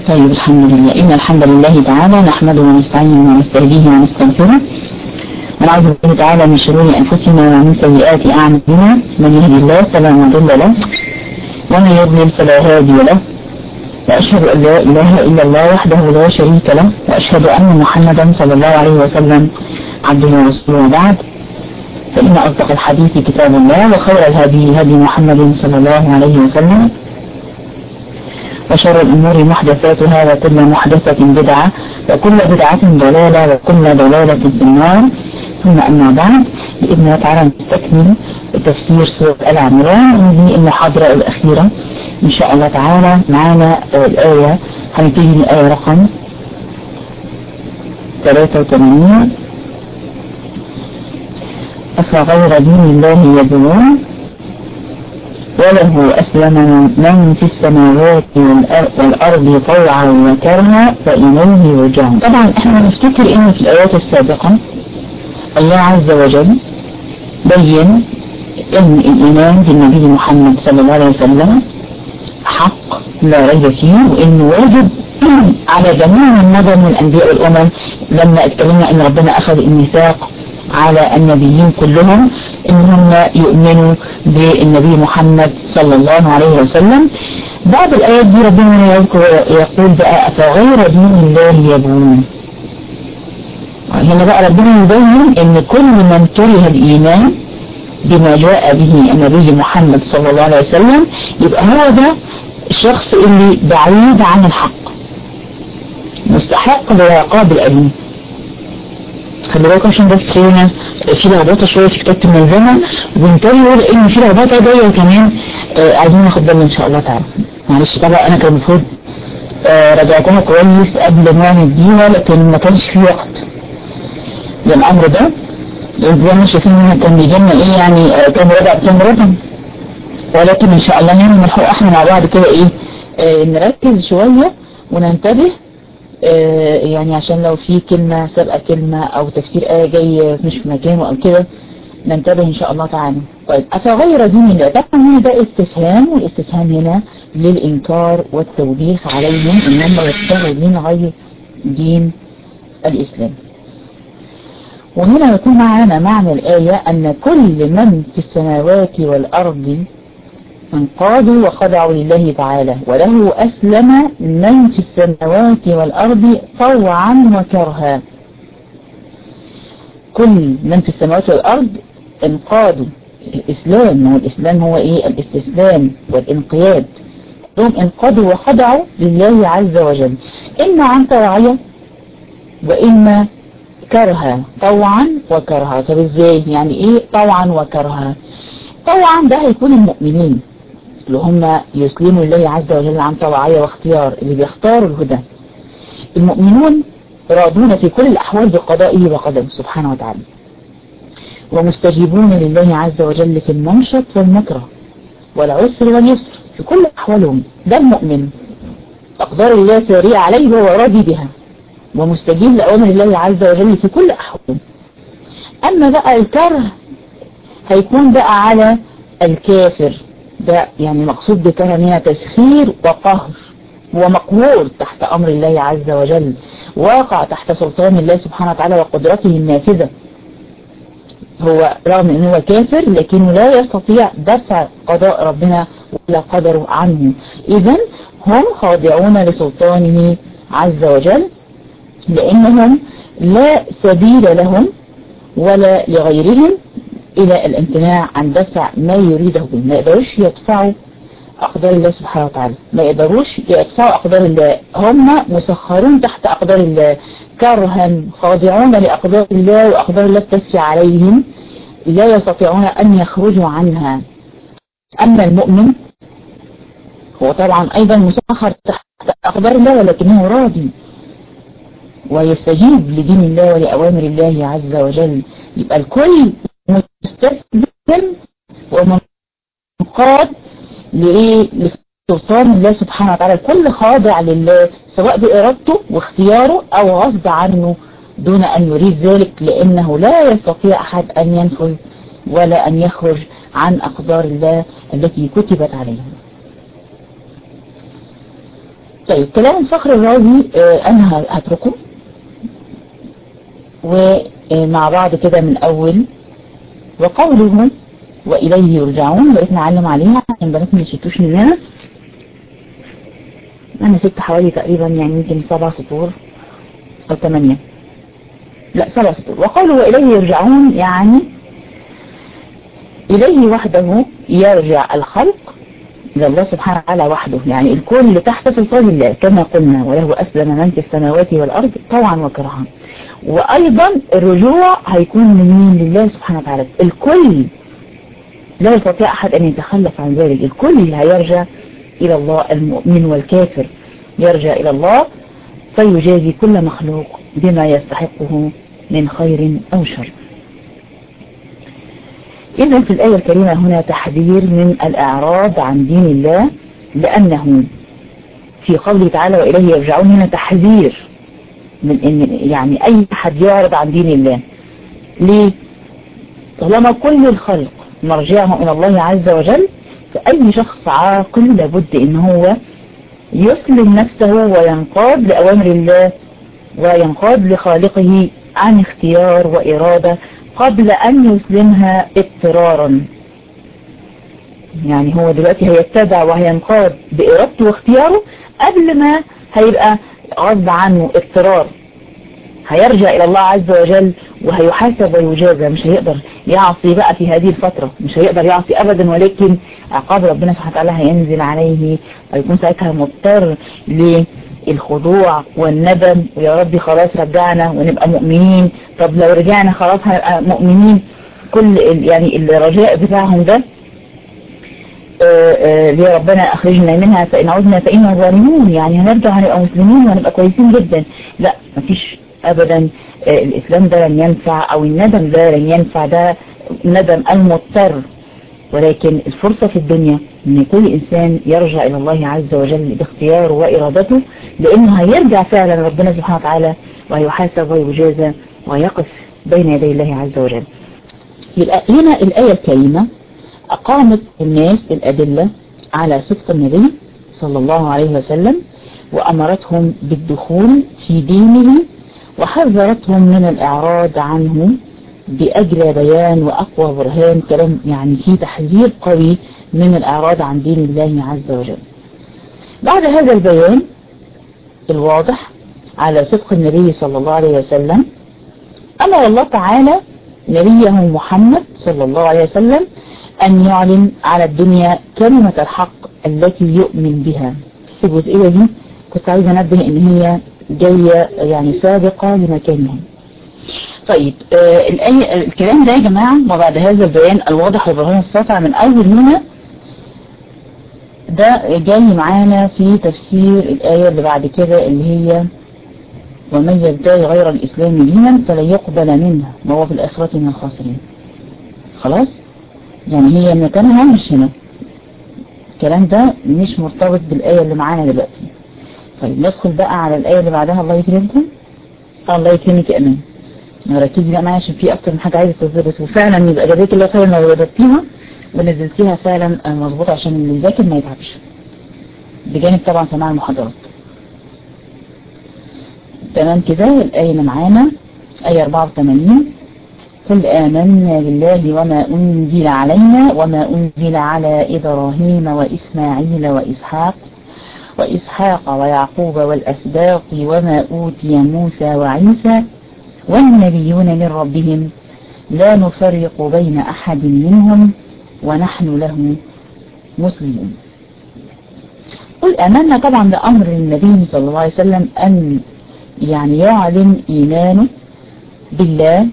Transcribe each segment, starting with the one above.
طيب الحمد لله. إن الحمد لله تعالى نحمده ونستعينه ونستهديه ونستغفره ونعوذ بالله تعالى من شرور أنفسنا ومن سيئات أعمالنا. من يهدي الله فلا مضل له ومن يضلل فلا هادي له، وأشهد أن لا إله إلا الله وحده لا شريك له، وأشهد أن محمدا صلى الله عليه وسلم عبده ورسوله. وبعد، فإن أصدق الحديث كتاب الله، وخير الهدي هدي محمد صلى الله عليه وسلم، وشر الأمور محدثاتها، وكل محدثة بدعة، وكل بدعة ضلالة، وكل ضلالة في النار. ثم أما بعد، بإذن الله تعالى نستكمل تفسير سورة آل عمران، ودي المحاضرة الأخيرة إن شاء الله تعالى. معانا الآية، هنبتدي من الآية رقم 83. أفغير دين الله يبغون وله أسلم من في السماوات والأرض طوعا وكرها فإليه يرجعون. طبعا احنا نفتكر ان في الآيات السابقة الله عز وجل بين ان الإيمان بالنبي محمد صلى الله عليه وسلم حق لا ريب فيه، وانه واجب على جميع النظر من الأنبياء والأمم. لما اتكلمنا ان ربنا أخذ الميثاق على النبيين كلهم ان هم يؤمنوا بالنبي محمد صلى الله عليه وسلم. بعد الآيات دي ربنا يقول بقى أفغير دين الله يبغون. هنا بقى ربنا يبين ان كل من كره الإيمان بما جاء به النبي محمد صلى الله عليه وسلم يبقى هو ده الشخص اللي بعيد عن الحق، مستحق للعقاب الأليم. خلي بالكم عشان بس هنا في لخبطه شويه في كتابه الملزمه، وانتبهوا لان في لخبطه جايه كمان عايزين ناخد بالنا ان شاء الله تعالى. معلش طبعا انا كان المفروض راجعتها كويس قبل ما نديها، لكن ما كانش في وقت للامر ده. زي ما شايفين هنا كان بيجينا ايه يعني كام ربع، ولكن ان شاء الله يعني نلحق احنا مع بعض كده ايه نركز شويه وننتبه، يعني عشان لو في كلمة سابقة كلمة او تفسير آية جاي مش في مكانه او كده ننتبه ان شاء الله تعالى. طيب أفغير دين الله، طبعا هنا ده استفهام، والاستفهام هنا للإنكار والتوبيخ عليهم ان هم يبتغوا دين غير دين الإسلام. وهنا يكون معنا معنى الآية أن كل من في السماوات والأرض انقادوا وخضعوا لله تعالى، وله أسلم من في السماوات والأرض طوعا وكرها. كل من في السماوات والأرض انقادوا. الإسلام، والإسلام هو إيه؟ الاستسلام والانقياد. هم انقادوا وخضعوا لله عز وجل، إما عن طوعية وإما كرها، طوعا وكرها. طب إزاي؟ يعني إيه طوعا وكرها؟ طوعا ده هيكون المؤمنين اللي هم يسلموا لله عز وجل عن طوعية واختيار، اللي بيختاروا الهدى. المؤمنون راضون في كل الأحوال بقضائه وقدره سبحانه وتعالى، ومستجيبون لله عز وجل في المنشط والمكره والعسر واليسر في كل أحوالهم. ده المؤمن، أقدار الله سارية عليه وهو راضي بها، ومستجيب لأوامر الله عز وجل في كل أحوالهم. أما بقى الكره هيكون بقى على الكافر، ده يعني مقصود بكره هنا تسخير وقهر، هو مقهور تحت أمر الله عز وجل، واقع تحت سلطان الله سبحانه وتعالى وقدرته النافذة. هو رغم أنه هو كافر لكنه لا يستطيع دفع قضاء ربنا ولا قدره عنه. إذن هم خاضعون لسلطانه عز وجل، لأنهم لا سبيل لهم ولا لغيرهم إلى الامتناع عن دفع ما يريده به. ما يقدروش يدفعوا أقدار الله سبحانه وتعالى، ما يقدروش يدفعوا أقدار الله، هم مسخرون تحت أقدار الله، كرها خاضعون لأقدار الله، وأقدار الله تسري عليهم، لا يستطيعون أن يخرجوا عنها. أما المؤمن هو طبعا أيضا مسخر تحت أقدار الله، ولكنه راضي ويستجيب لدين الله ولأوامر الله عز وجل. يبقى الكل مستسلم ومنقاد لسلطان الله سبحانه وتعالى، الكل خاضع لله سواء بإرادته واختياره أو غصب عنه دون أن يريد ذلك، لأنه لا يستطيع أحد أن ينفذ ولا أن يخرج عن أقدار الله التي كتبت عليهم. طيب كلام الفخر الرازي انا هتركه ومع بعض كده من اول وقوله وإليه يرجعون، بقيت نعلم عليها عشان بنات ما يشتوش مننا. انا سبت حوالي تقريبا يعني يمكن 7 سطور او 8، لا 7 سطور. وقوله وإليه يرجعون يعني إليه وحده يرجع الخلق، إلى الله سبحانه وتعالى وحده، يعني الكل تحت سلطان الله كما قلنا، وله أسلم من في السماوات والأرض طوعا وكرها. وأيضا الرجوع هيكون لمين؟ لله سبحانه وتعالى. الكل لا يستطيع أحد أن يتخلف عن ذلك، الكل هيرجع إلى الله، المؤمن والكافر يرجع إلى الله فيجازي كل مخلوق بما يستحقه من خير أو شر. إذن في الآية الكريمة هنا تحذير من الإعراض عن دين الله، لأنه في قوله تعالى وإليه يرجعون هنا تحذير من إن يعني أي أحد يعرض عن دين الله. ليه؟ طالما كل الخلق مرجعهم إلى الله عز وجل، فأي شخص عاقل لابد إن هو يسلم نفسه وينقاد لأوامر الله وينقاد لخالقه عن اختيار وإرادة قبل أن يسلمها اضطرارا. يعني هو دلوقتي هيتبع وهينقاد بإرادته واختياره قبل ما هيبقى غصب عنه اضطرار. هيرجع إلى الله عز وجل وهيحاسب ويجازى، مش هيقدر يعصي بقى في هذه الفترة، مش هيقدر يعصي أبدا، ولكن عقاب ربنا سبحانه وتعالى هينزل عليه ويكون ساعتها مضطر للخضوع والندم، ويا ربي خلاص رجعنا ونبقى مؤمنين. طب لو رجعنا خلاص هنبقى مؤمنين، كل يعني الرجاء بتاعهم ده يا ربنا أخرجنا منها فإن عدنا فإنا ظالمون، يعني هنرجع هنبقى مسلمين وهنبقى كويسين جدا. لا، مفيش أبدا. الإسلام ده لن ينفع، أو الندم ده لن ينفع، ده ندم المضطر. ولكن الفرصة في الدنيا ان كل إنسان يرجع إلى الله عز وجل باختياره وإرادته، لأنه هيرجع فعلا ربنا سبحانه وتعالى ويحاسب ويجازى ويقف بين يدي الله عز وجل. يبقى هنا الآية الكريمة أقامت الناس الأدلة على صدق النبي صلى الله عليه وسلم، وأمرتهم بالدخول في دينه، وحذرتهم من الإعراض عنه بأجل بيان وأقوى برهان. كلام يعني فيه تحذير قوي من الإعراض عن دين الله عز وجل. بعد هذا البيان الواضح على صدق النبي صلى الله عليه وسلم، أمر الله تعالى نبيه محمد صلى الله عليه وسلم أن يعلن على الدنيا كلمة الحق التي يؤمن بها. الجزئية دي كنت عايزة أنبه إن هي جاية يعني سابقة لمكانها. طيب الكلام ده يا جماعة، وبعد هذا البيان الواضح والبرهان الساطع من أول هنا، ده جاي معانا في تفسير الآية اللي بعد كده اللي هي ومن يبتغي غير الإسلام دينا فلن يقبل منه وهو في الآخرة من الخاسرين. خلاص، يعني هي مكانها مش هنا، الكلام ده مش مرتبط بالآية اللي معانا دلوقتي. طيب ندخل بقى على الآية اللي بعدها. الله يكرمكم. الله يكرمك يا أمان. ركزي بقى معايا عشان في أكتر من حاجة عايزة تظبط، وفعلا يبقى جزاك الله خيرا لو ضبطتيها ونزلتيها فعلا مظبوطة عشان اللي يذاكر ما يتعبش، بجانب طبعا سماع المحاضرات. تمام كده. الآية اللي معانا آية 84: قل آمنا بالله وما أنزل علينا وما أنزل على إبراهيم وإسماعيل وإسحاق ويعقوب والأسباط وما أوتي موسى وعيسى والنبيون من ربهم لا نفرق بين أحد منهم ونحن له مسلمون. قل آمنا، طبعا ده أمر للنبي صلى الله عليه وسلم أن يعني يعلن إيمانه بالله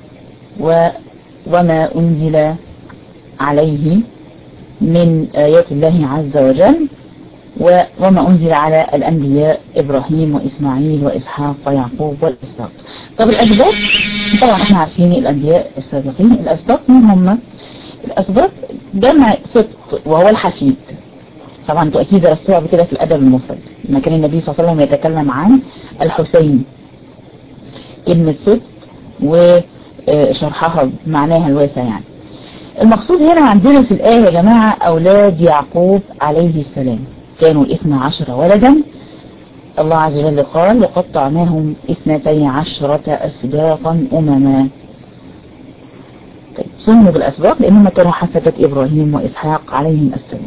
وما أنزل عليه من آيات الله عز وجل، وما أنزل على الأنبياء إبراهيم وإسماعيل وإسحاق ويعقوب والأسباط. طب الأسباط طبعا احنا عارفين الأنبياء السابقين. الأسباط مين هم؟ الأسباط جمع سبط وهو الحفيد. طبعا انتوا أكيد درستوها قبل كده في الأدب المفرد لما كان النبي صلى الله عليه وسلم يتكلم عن الحسين، كلمة سبط وشرحها بمعناها الواسع. يعني المقصود هنا عندنا في الآية يا جماعة أولاد يعقوب عليه السلام كانوا 12 ولدا، الله عز وجل قال وقطعناهم 12 أسباطا أمما. طيب سموا بالأسباط لأنهم كانوا حفدة إبراهيم وإسحاق عليهم السلام.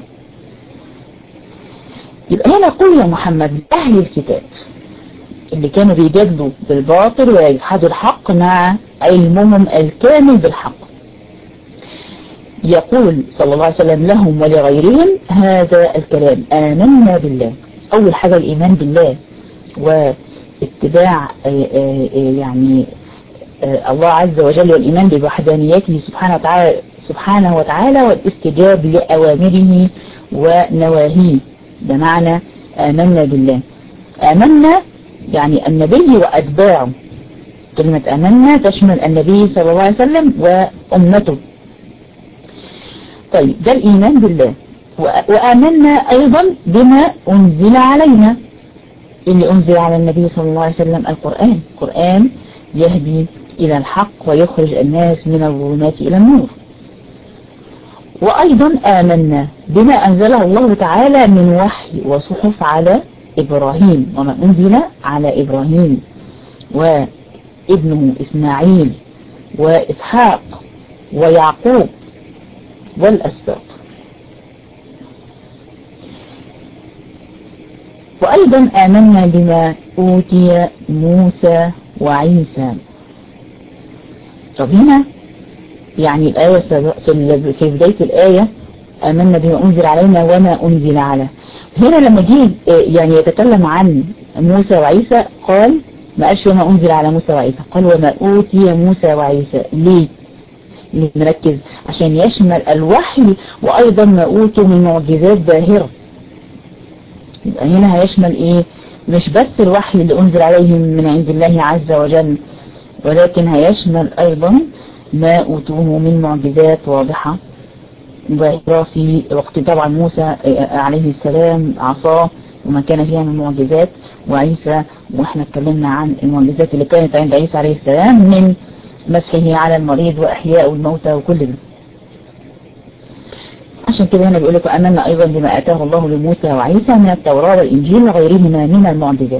يبقى هنا قل يا محمد أهل الكتاب اللي كانوا بيجادلوا بالباطل ويجحدوا الحق مع علمهم الكامل بالحق، يقول صلى الله عليه وسلم لهم ولغيرهم هذا الكلام: آمنا بالله. أول حاجة الإيمان بالله واتباع يعني الله عز وجل والإيمان بوحدانيته سبحانه وتعالى والاستجاب لأوامره ونواهيه. ده معنى آمنا بالله. آمنا يعني النبي وأتباعه. كلمة آمنا تشمل النبي صلى الله عليه وسلم وأمته. طيب ده الإيمان بالله. وآمنا أيضا بما أنزل علينا. اللي أنزل على النبي صلى الله عليه وسلم القرآن يهدي إلى الحق ويخرج الناس من الظلمات إلى النور. وأيضا آمنا بما أنزله الله تعالى من وحي وصحف على إبراهيم وما أنزل على إبراهيم وابنه إسماعيل وإسحاق ويعقوب والأسباط. وأيضا آمنا بما أوتي موسى وعيسى. طب هنا يعني الآية في بداية الآية آمنا بما أنزل علينا وما أنزل على. هنا لما جه يعني يتكلم عن موسى وعيسى قال ما قالش وما أنزل على موسى وعيسى، قال وما أوتي موسى وعيسى. ليه؟ نركز عشان يشمل الوحي وأيضا ما أوتوا من معجزات باهرة. يبقى هنا هيشمل إيه؟ مش بس الوحي اللي أنزل عليهم من عند الله عز وجل، ولكن هيشمل أيضا ما أوتوه من معجزات واضحة باهرة في وقت طبعا موسى عليه السلام عصاه وما كان فيها من معجزات، وعيسى واحنا اتكلمنا عن المعجزات اللي كانت عند عيسى عليه السلام من مسحه على المريض وإحياء الموتى وكل ده. عشان كده هنا بيقول لك وآمنا أيضا بما آتاه الله لموسى وعيسى من التوراة والإنجيل وغيرهما من المعجزات.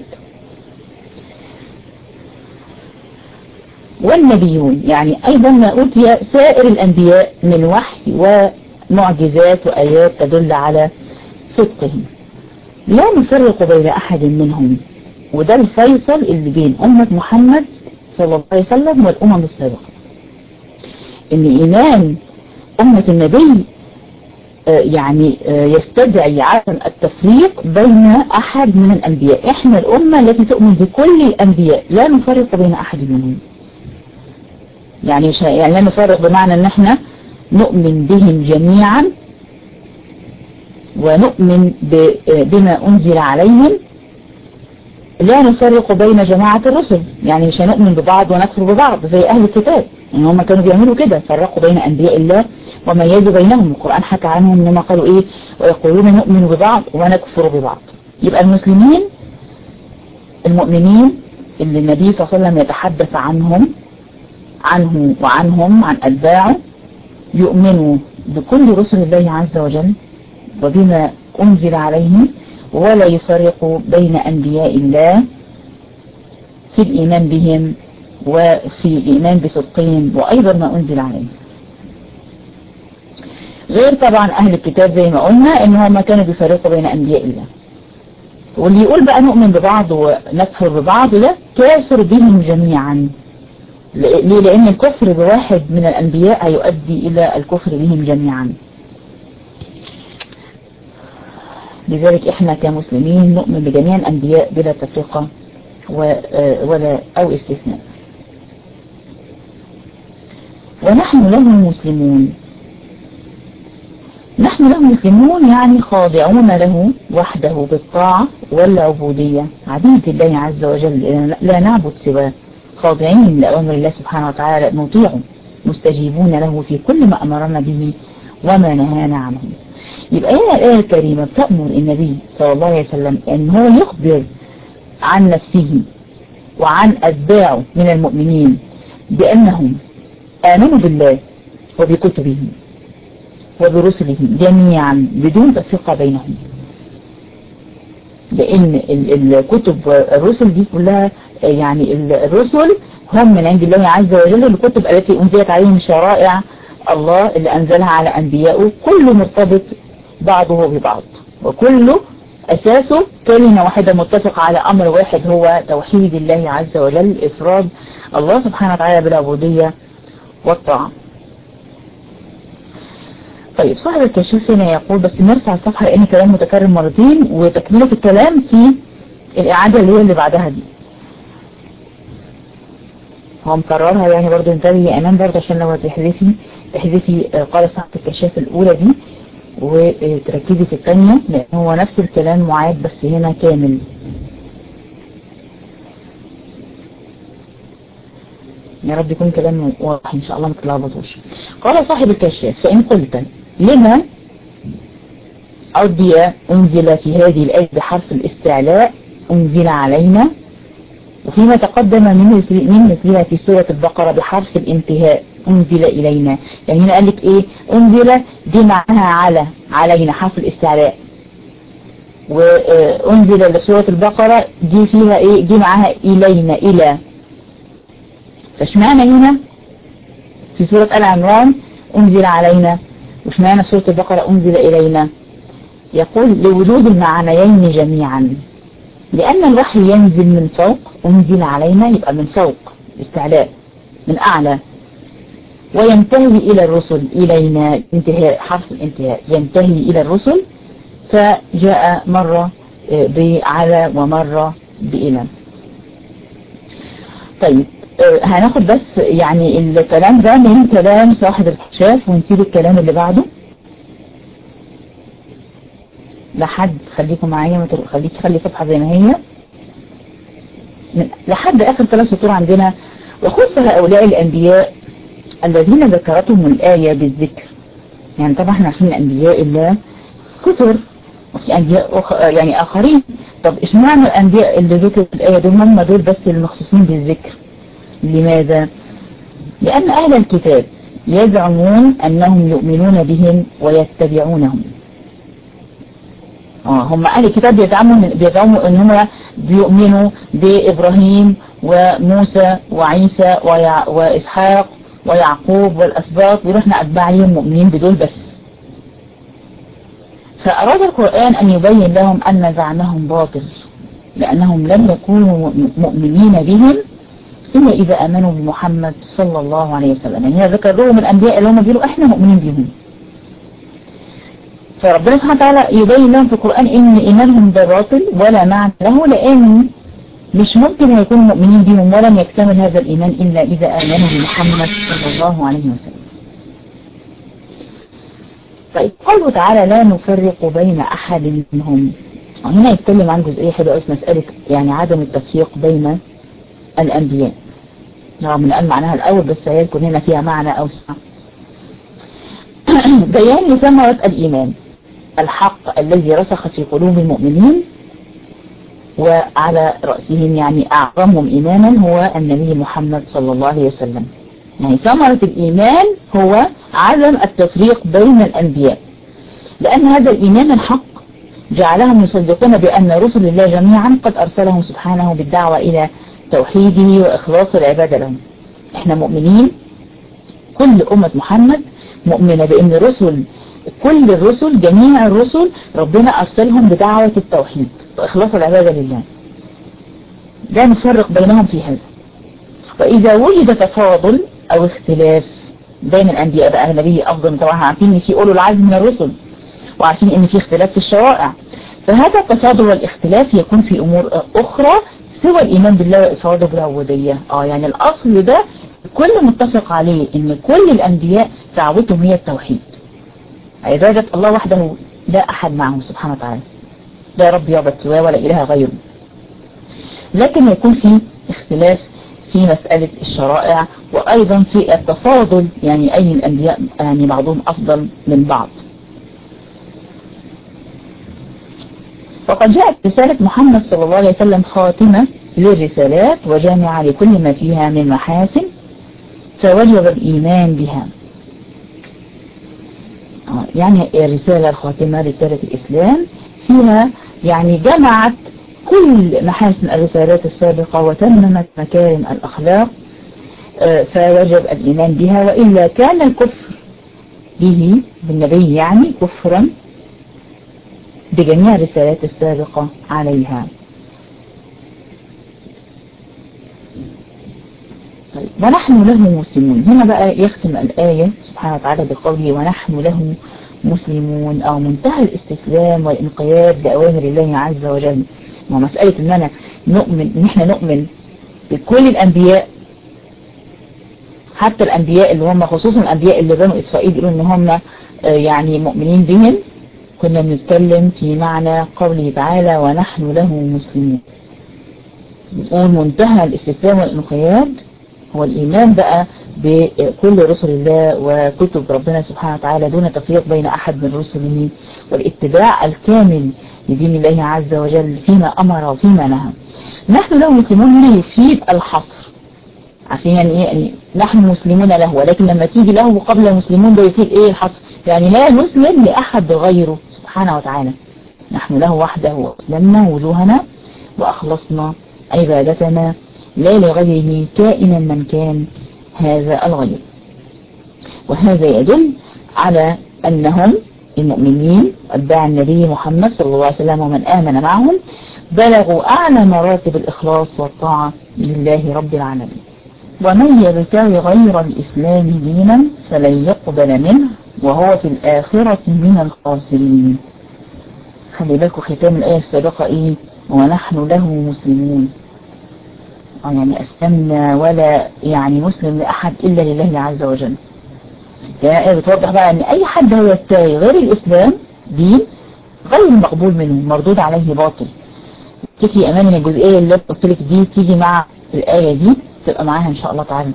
والنبيون يعني أيضا ما أوتي سائر الأنبياء من وحي ومعجزات وآيات تدل على صدقهم، لا نفرق بين أحد منهم. وده الفيصل اللي بين أمة محمد صلى الله عليه وسلم والأمم السابقة، إن إيمان أمة النبي يعني يستدعي عدم التفريق بين أحد من الأنبياء. إحنا الأمة التي تؤمن بكل الأنبياء لا نفرق بين أحد منهم. يعني لا نفرق بمعنى أن احنا نؤمن بهم جميعا ونؤمن بما أنزل عليهم، لا نفرق بين جماعة الرسل. يعني مش هنؤمن ببعض ونكفر ببعض زي أهل الكتاب، يعني هم كانوا بيعملوا كده، فرقوا بين أنبياء الله وميزوا بينهم. القرآن حكى عنهم انهم قالوا ايه؟ ويقولون نؤمن ببعض ونكفر ببعض. يبقى المسلمين المؤمنين اللي النبي صلى الله عليه وسلم يتحدث عنه وعنهم عن أتباعه يؤمنوا بكل رسل الله عز وجل وبما أنزل عليهم، ولا يفرقوا بين أنبياء الله في الإيمان بهم وفي الإيمان بصدقهم وأيضا ما أنزل عليهم. غير طبعا أهل الكتاب زي ما قلنا إن هم كانوا بيفرقوا بين أنبياء الله. واللي يقول بقى نؤمن ببعض ونكفر ببعض ده كافر بهم جميعا. ليه؟ لأن الكفر بواحد من الأنبياء هيؤدي إلى الكفر بهم جميعا. لذلك إحنا كمسلمين نؤمن بجميع الأنبياء بلا تفرقة ولا أو استثناء. ونحن له مسلمون. نحن له مسلمون يعني خاضعون له وحده بالطاعة والعبودية، عبيد الله عز وجل لا نعبد سواه، خاضعين لأوامر الله سبحانه وتعالى، نطيعه مستجيبون له في كل ما أمرنا به وما نهانا عنه. يبقى هنا الآية الكريمة بتأمر النبي صلى الله عليه وسلم أن هو يخبر عن نفسه وعن أتباعه من المؤمنين بأنهم آمنوا بالله وبكتبه وبرسله جميعا بدون تفرقة بينهم. لأن الكتب الرسل دي كلها يعني الرسل هم من عند الله عز وجل، الكتب التي أنزلت عليهم شرائع الله اللي أنزلها على أنبيائه، كله مرتبط بعضه ببعض، وكله أساسه كلمة واحدة متفق على أمر واحد هو توحيد الله عز وجل، إفراد الله سبحانه وتعالى بالعبودية والطاعة. طيب صاحب الكشف هنا يقول، بس نرفع الصفحة لأن كلام متكرر مرتين، وتكملة الكلام في الإعادة اللي هي اللي بعدها دي هو مكررها يعني، برضو انتبهي يا أمان برضو عشان لو تحذفي قال صاحب الكشاف الأولى دي وتركزي في الثانية، لأن هو نفس الكلام معاد بس هنا كامل. يا رب يكون كلام واضح إن شاء الله ما تتلخبطوش. قال صاحب الكشاف، فإن قلت لما عدي أنزل في هذه الآية بحرف الاستعلاء أنزل علينا، وفيما تقدم من مثلها في سورة البقرة بحرف الانتهاء أنزل إلينا، يعني هنا قال لك إيه؟ أنزل دي معناها علينا حرف الاستعلاء، وأنزل لسورة البقرة دي فيها إيه؟ دي معاها إلينا إلى، فاشمعنى هنا في سورة آل عمران أنزل علينا واشمعنى في سورة البقرة أنزل إلينا؟ يقول لوجود المعنيين جميعا، لأن الوحي ينزل من فوق، أنزل علينا يبقى من فوق استعلاء من أعلى، وينتهي إلى الرسل إلينا انتهاء حرف الانتهاء، ينتهي إلى الرسل، فجاء مرة بعلى ومرة بإلى. طيب هناخد بس يعني الكلام ده من كلام صاحب الكشاف ونسيب الكلام اللي بعده لحد، خليكم معايا خلي صفحة زي ما هي لحد آخر 3 سطور عندنا. وخص هؤلاء الأنبياء الذين ذكرتهم الآية بالذكر، يعني طبعا احنا عارفين الأنبياء الله كثر وفي أنبياء يعني آخرين، طب اشمعنى الأنبياء اللي ذكروا الآية دول هم دول بس المخصوصين بالذكر؟ لماذا؟ لأن أهل الكتاب يزعمون أنهم يؤمنون بهم ويتبعونهم. هم أهل الكتاب بيزعموا أنهم بيؤمنوا بإبراهيم وموسى وعيسى وإسحاق ويعقوب والأسباط، ورحنا أتباع لهم مؤمنين بدول بس. فأراد القرآن أن يبين لهم أن زعمهم باطل، لأنهم لم يكونوا مؤمنين بهم إلا إذا آمنوا بمحمد صلى الله عليه وسلم. يعني ذكر لهم الأنبياء اللي هم بيقولوا إحنا مؤمنين بهم، فربنا سبحانه وتعالى يبين لهم في القرآن إن إيمانهم ده باطل ولا معنى له، لأن مش ممكن يكونوا مؤمنين بهم ولن يكتمل هذا الإيمان إلا إذا آمنوا بمحمد صلى الله عليه وسلم. طيب قوله تعالى لا نفرق بين أحد منهم، هنا يتكلم عن جزئية حلوة في مسألة يعني عدم التفريق بين الأنبياء، رغم من قال معناها الأول بس هيكون هنا فيها معنى أوسع. بيان ثمرة الإيمان الحق الذي رسخ في قلوب المؤمنين، وعلى رأسهم يعني أعظمهم إيمانا هو النبي محمد صلى الله عليه وسلم. يعني ثمرة الإيمان هو عدم التفريق بين الأنبياء، لأن هذا الإيمان الحق جعلهم يصدقون بأن رسل الله جميعا قد أرسلهم سبحانه بالدعوة إلى توحيده وإخلاص العبادة لهم. احنا مؤمنين، كل أمة محمد مؤمنة بأن كل الرسل جميع الرسل ربنا أرسلهم بدعوة التوحيد وإخلاص العبادة لله، لا نفرق بينهم في هذا. وإذا وجد تفاضل أو اختلاف بين الأنبياء بقى النبي أفضل، طبعا عارفين إن في أولو العزم من الرسل وعارفين إن في اختلاف في الشرائع، فهذا التفاضل والاختلاف يكون في أمور أخرى سوى الإيمان بالله وإفراده بالعبودية. يعني الأصل ده كل متفق عليه إن كل الأنبياء دعوتهم هي التوحيد، عبادة الله وحده لا أحد معه سبحانه وتعالى، لا رب يعبد سواه ولا إله غيره. لكن يكون في اختلاف في مسألة الشرائع، وأيضا في التفاضل، يعني أي الأنبياء يعني بعضهم أفضل من بعض. وقد جاءت رسالة محمد صلى الله عليه وسلم خاتمة للرسالات وجامعة لكل ما فيها من محاسن، فوجب الإيمان بها. يعني الرسالة الخاتمة رسالة الإسلام فيها يعني جمعت كل محاسن الرسالات السابقة وتممت مكارم الأخلاق، فوجب الإيمان بها، وإلا كان الكفر به بالنبي يعني كفرا بجميع الرسالات السابقة عليها. طيب ونحن له مسلمون، هنا بقى يختم الآية سبحانه وتعالى بقوله ونحن له مسلمون، أو منتهى الاستسلام والانقياد لأوامر الله عز وجل. ومسألة إن أنا نؤمن، إن إحنا نؤمن بكل الأنبياء، حتى الأنبياء اللي هم خصوصا الأنبياء اللي بنو إسرائيل يقولوا إن هم يعني مؤمنين بهم، كنا بنتكلم في معنى قوله تعالى ونحن له مسلمون. بنقول منتهى الاستسلام والانقياد هو الإيمان بقى بكل رسل الله وكتب ربنا سبحانه وتعالى دون تفريق بين أحد من رسله، والاتباع الكامل لدين الله عز وجل فيما أمر وفيما نهى. نحن له مسلمون هنا يفيد الحصر، عشان يعني ايه؟ يعني نحن مسلمون له، ولكن لما تيجي له قبل المسلمون ده يفيد ايه الحصر؟ يعني لا نسلم لأحد غيره سبحانه وتعالى، نحن له وحده وأسلمنا وجوهنا وأخلصنا عبادتنا لا لغيره كائنا من كان هذا الغير. وهذا يدل على أنهم المؤمنين أتباع النبي محمد صلى الله عليه وسلم ومن آمن معهم بلغوا أعلى مراتب الإخلاص والطاعة لله رب العالمين. ومن يبتغي غير الإسلام دينا فلن يقبل منه وهو في الآخرة من الخاسرين. خلي بالكم ختام الآية السابقة إيه؟ ونحن له مسلمون، يعني أسلمنا ولا يعني مسلم لأحد إلا لله عز وجل. يعني بتوضح بقى أن أي حد يبتغي غير الإسلام دين غير مقبول منه، مردود عليه باطل. تكفي أمان ان الجزئية اللي قلت لك دي تيجي مع الآية دي تبقى معاها إن شاء الله تعالى،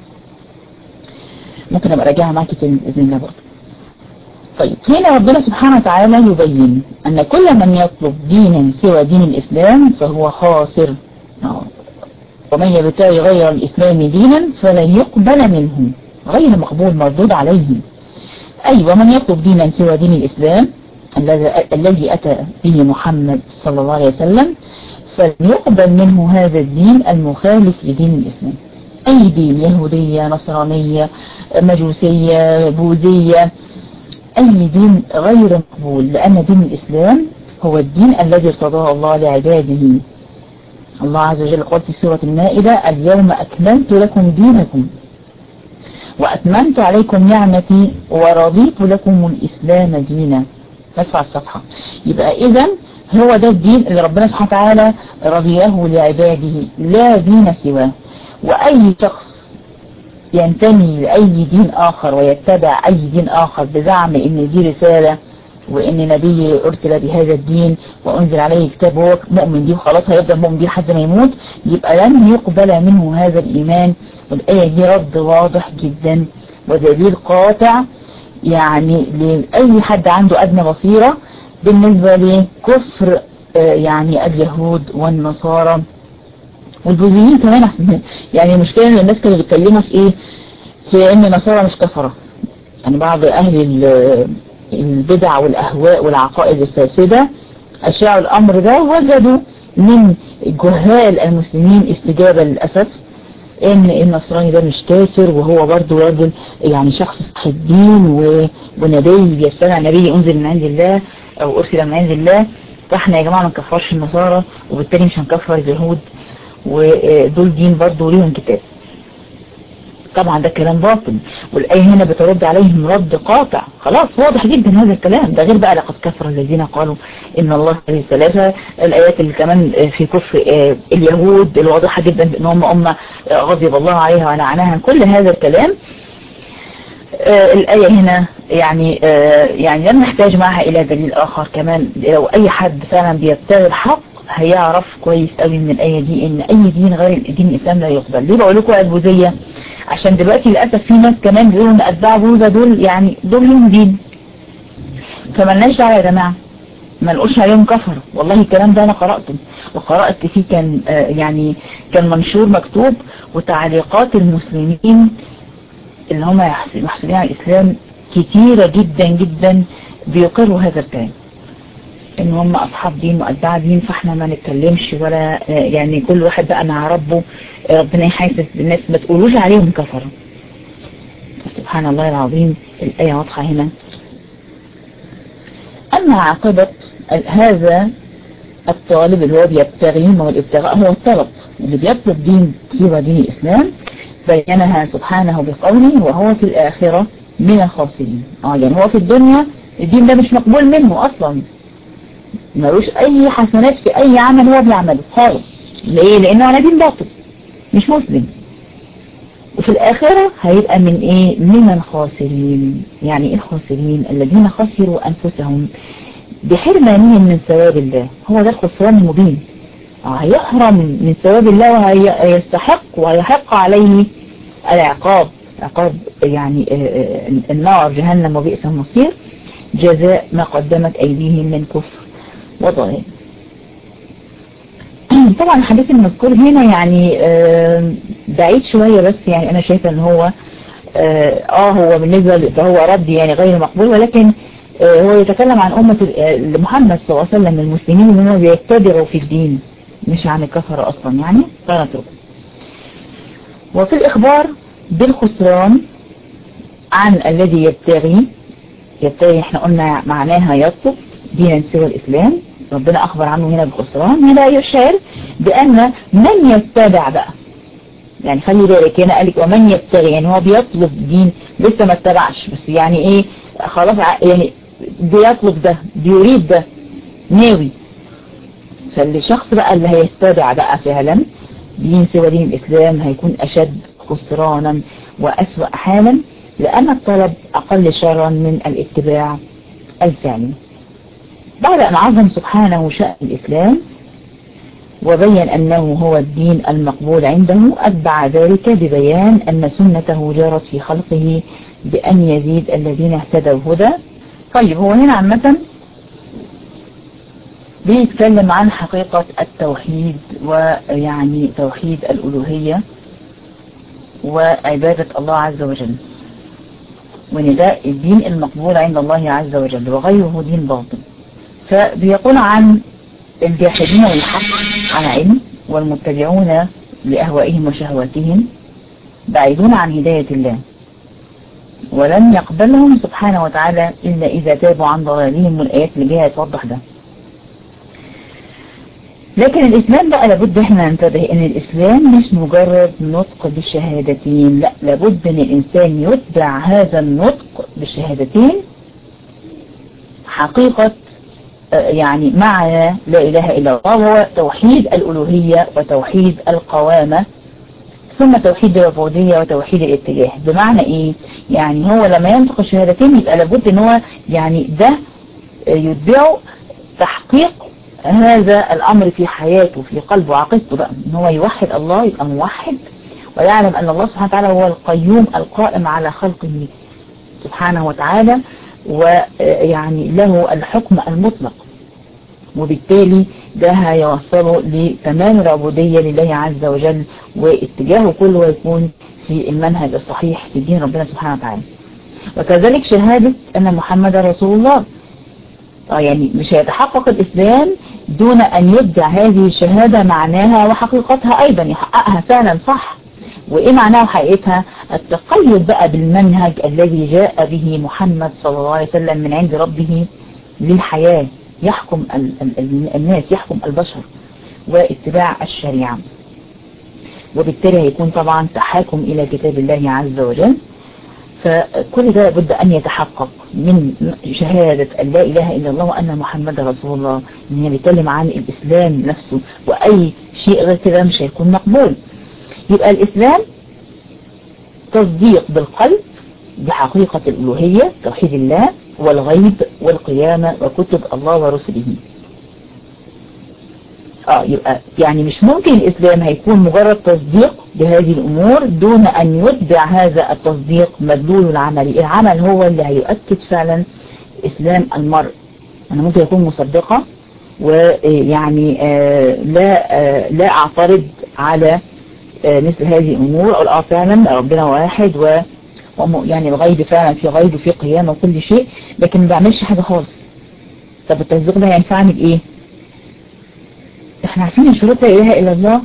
ممكن أبقى راجعها معاكي تاني بإذن الله برضه. طيب هنا ربنا سبحانه وتعالى يبين أن كل من يطلب دينا سوى دين الإسلام فهو خاسر، ومن يبتغي غير الإسلام دينا فلن يقبل منه، غير مقبول مردود عليه. أي ومن يطلب دينا سوى دين الإسلام الذي أتى به محمد صلى الله عليه وسلم فلن يقبل منه هذا الدين المخالف لدين الإسلام. أي دين، يهودية، نصرانية، مجوسية، بوذية، أي دين غير مقبول، لأن دين الإسلام هو الدين الذي ارتضاه الله لعباده. الله عز وجل قال في سورة المائدة اليوم أكملت لكم دينكم وأتممت عليكم نعمتي ورضيت لكم الإسلام دينا. ندفع الصفحة. يبقى إذن هو ده الدين اللي ربنا سبحانه وتعالى رضيه لعباده، لا دين سواه. وأي شخص ينتمي لأي دين آخر ويتبع أي دين آخر بزعم إن دي رسالة وإن نبي أرسل بهذا الدين وأنزل عليه كتاب وهو مؤمن بيه وخلاص هيفضل مؤمن بيه لحد ما يموت، يبقى لن يقبل منه هذا الإيمان. والآية دي رد واضح جدا ودليل قاطع يعني لأي حد عنده أدنى بصيرة بالنسبة لكفر يعني اليهود والنصارى والبوذيين كمان. يعني المشكلة ان الناس كانوا بيتكلموا في ايه؟ في ان النصارى مش كفرة. يعني بعض اهل البدع والاهواء والعقائد الفاسدة اشاعوا الامر ده، وجدوا من جهال المسلمين استجابة للأسف ان النصراني ده مش كافر، وهو برضو راجل يعني شخص صاحب دين ونبي بيستمع نبي انزل من عند الله او ارسل من عند الله، فاحنا يا جماعة ما نكفرش النصارى وبالتالي مش هنكفر اليهود ودول دين برضو ليهم كتاب. طبعا ده كلام باطل، والآية هنا بترد عليهم رد قاطع، خلاص واضح جدا هذا الكلام. ده غير بقى لقد كفر الذين قالوا إن الله ثلاثة، الآيات اللي كمان في كفر اليهود الواضحة جدا بأن هم أمة غضب الله عليها ولعنها، كل هذا الكلام الآية هنا يعني لم نحتاج معها إلى دليل آخر. كمان لو أي حد فعلا بيبتغي الحق هيعرف كويس قوي من الآية دي ان اي دين غير دين الاسلام لا يقبل. ليه بقول لكم البوذية؟ عشان دلوقتي للأسف في ناس كمان بيقولوا ان اتباع بوذا دول يعني دول لهم دين، فمالناش دعوه يا جماعة، ما نقولش عليهم كفر. والله الكلام ده انا قرأته وقرأت فيه، كان يعني كان منشور مكتوب، وتعليقات المسلمين اللي هم محسوبين على الاسلام كتيرة جدا جدا بيقروا هذا الكلام. ان هم اصحاب دين واتباع دين، فاحنا ما نتكلمش ولا يعني كل واحد بقى مع ربه، ربنا يحاسب الناس، ما تقولوش عليهم كفرة. سبحان الله العظيم، الآية واضحة هنا. أما عاقبة هذا الطالب اللي هو بيبتغي، ما هو الابتغاء هو الطلب، اللي بيطلب دين سوى دين الإسلام، بينها سبحانه بقوله وهو في الآخرة من الخاسرين. يعني هو في الدنيا الدين ده مش مقبول منه أصلا، ملوش أي حسنات في أي عمل هو بيعمله خالص. ليه؟ لأنه على دين باطل، مش مسلم. وفي الآخرة هيبقى من إيه؟ من الخاسرين. يعني إيه الخاسرين؟ الذين خسروا أنفسهم بحرمانهم من ثواب الله. هو ده الخسران المبين. هيحرم من ثواب الله، وهيستحق وهيحق عليه العقاب، عقاب يعني النار جهنم وبئس المصير، جزاء ما قدمت أيديهم من كفر وضلال. طبعا الحديث المذكور هنا يعني بعيد شوية، بس يعني أنا شايفة أن هو هو بالنسبة فهو رد يعني غير مقبول، ولكن هو يتكلم عن أمة محمد صلى الله عليه وسلم، المسلمين اللي هم بيتبعوا في الدين، مش عن الكفر أصلا يعني، فنتركه. وفي الإخبار بالخسران عن الذي يبتغي، احنا قلنا معناها يطلب دينا سوى الإسلام، ربنا أخبر عنه هنا بالخسران. هنا يشعر بأن من يتبع بقى، يعني خلي بالك هنا قالك ومن يبتغي، يعني هو بيطلب دين لسه ما اتبعش، بس يعني ايه خلاص يعني بيطلب ده، بيريد ده، ناوي. فالشخص بقى اللي هيتبع بقى فعلا دين سوى دين الإسلام هيكون أشد خسرانا وأسوأ حالا، لأن الطلب أقل شرا من الاتباع الفعلي. بعد أن عظم سبحانه شأن الإسلام وبين أنه هو الدين المقبول عنده، أتبع ذلك ببيان أن سنته جرت في خلقه بأن يزيد الذين اهتدوا هدى. طيب هو هنا عامة بيتكلم عن حقيقة التوحيد، ويعني توحيد الألوهية وعبادة الله عز وجل، ونداء الدين المقبول عند الله عز وجل وغيره دين باطل. فبيقول عن الجاحدين للحق عن علم، والمتبعون لأهوائهم وشهواتهم، بعيدون عن هداية الله، ولن يقبلهم سبحانه وتعالى إلا إذا تابوا عن ضلالهم، والآيات اللي جاية توضح ده. لكن الإسلام بقى لابد احنا ننتبه ان الإسلام مش مجرد نطق بالشهادتين، لا، لابد ان الإنسان يتبع هذا النطق بالشهادتين حقيقة يعني معنى لا إله إلا الله، وهو توحيد الألوهية وتوحيد القوامة، ثم توحيد العبودية وتوحيد الاتجاه. بمعنى إيه؟ يعني هو لما ينطق الشهادتين يبقى لابد ان هو يعني ده يتبعه تحقيق هذا الأمر في حياته، في قلبه وعقيدته بقى، ان هو يوحد الله، يبقى موحد، ويعلم أن الله سبحانه وتعالى هو القيوم القائم على خلقه سبحانه وتعالى، ويعني له الحكم المطلق، وبالتالي ده هيوصله لتمام العبودية لله عز وجل، واتجاهه كله يكون في المنهج الصحيح في دين ربنا سبحانه وتعالى. وكذلك شهادة أن محمد رسول الله، يعني مش هيتحقق الإسلام دون أن يدعى هذه الشهادة معناها وحقيقتها أيضا، يحققها فعلا صح. وإيه معناها وحقيقتها؟ التقيد بقى بالمنهج الذي جاء به محمد صلى الله عليه وسلم من عند ربه للحياة، يحكم الناس، يحكم البشر، واتباع الشريعة. وبالتالي هيكون طبعا تحاكم إلى كتاب الله عز وجل. فكل ده لابد أن يتحقق من شهادة أن لا إله إلا الله وأن محمد رسول الله، إن بيتكلم عن الإسلام نفسه، وأي شيء غير كده مش هيكون مقبول. يبقى الإسلام تصديق بالقلب بحقيقة الألوهية، توحيد الله والغيب والقيامة وكتب الله ورسله. يبقى يعني مش ممكن الإسلام هيكون مجرد تصديق بهذه الأمور دون أن يتبع هذا التصديق مدلول العملي. العمل هو اللي هيؤكد فعلا إسلام المرء. أنا ممكن أكون مصدقة ويعني لا أعترض على مثل هذه الأمور، أقول فعلا ربنا واحد، يعني الغيب فعلا في غيب وفي قيامة وكل شيء، لكن ما بعملش حاجة خالص. طب التصديق ده هينفعني بايه؟ احنا عارفين ان شروط لا اله الا الله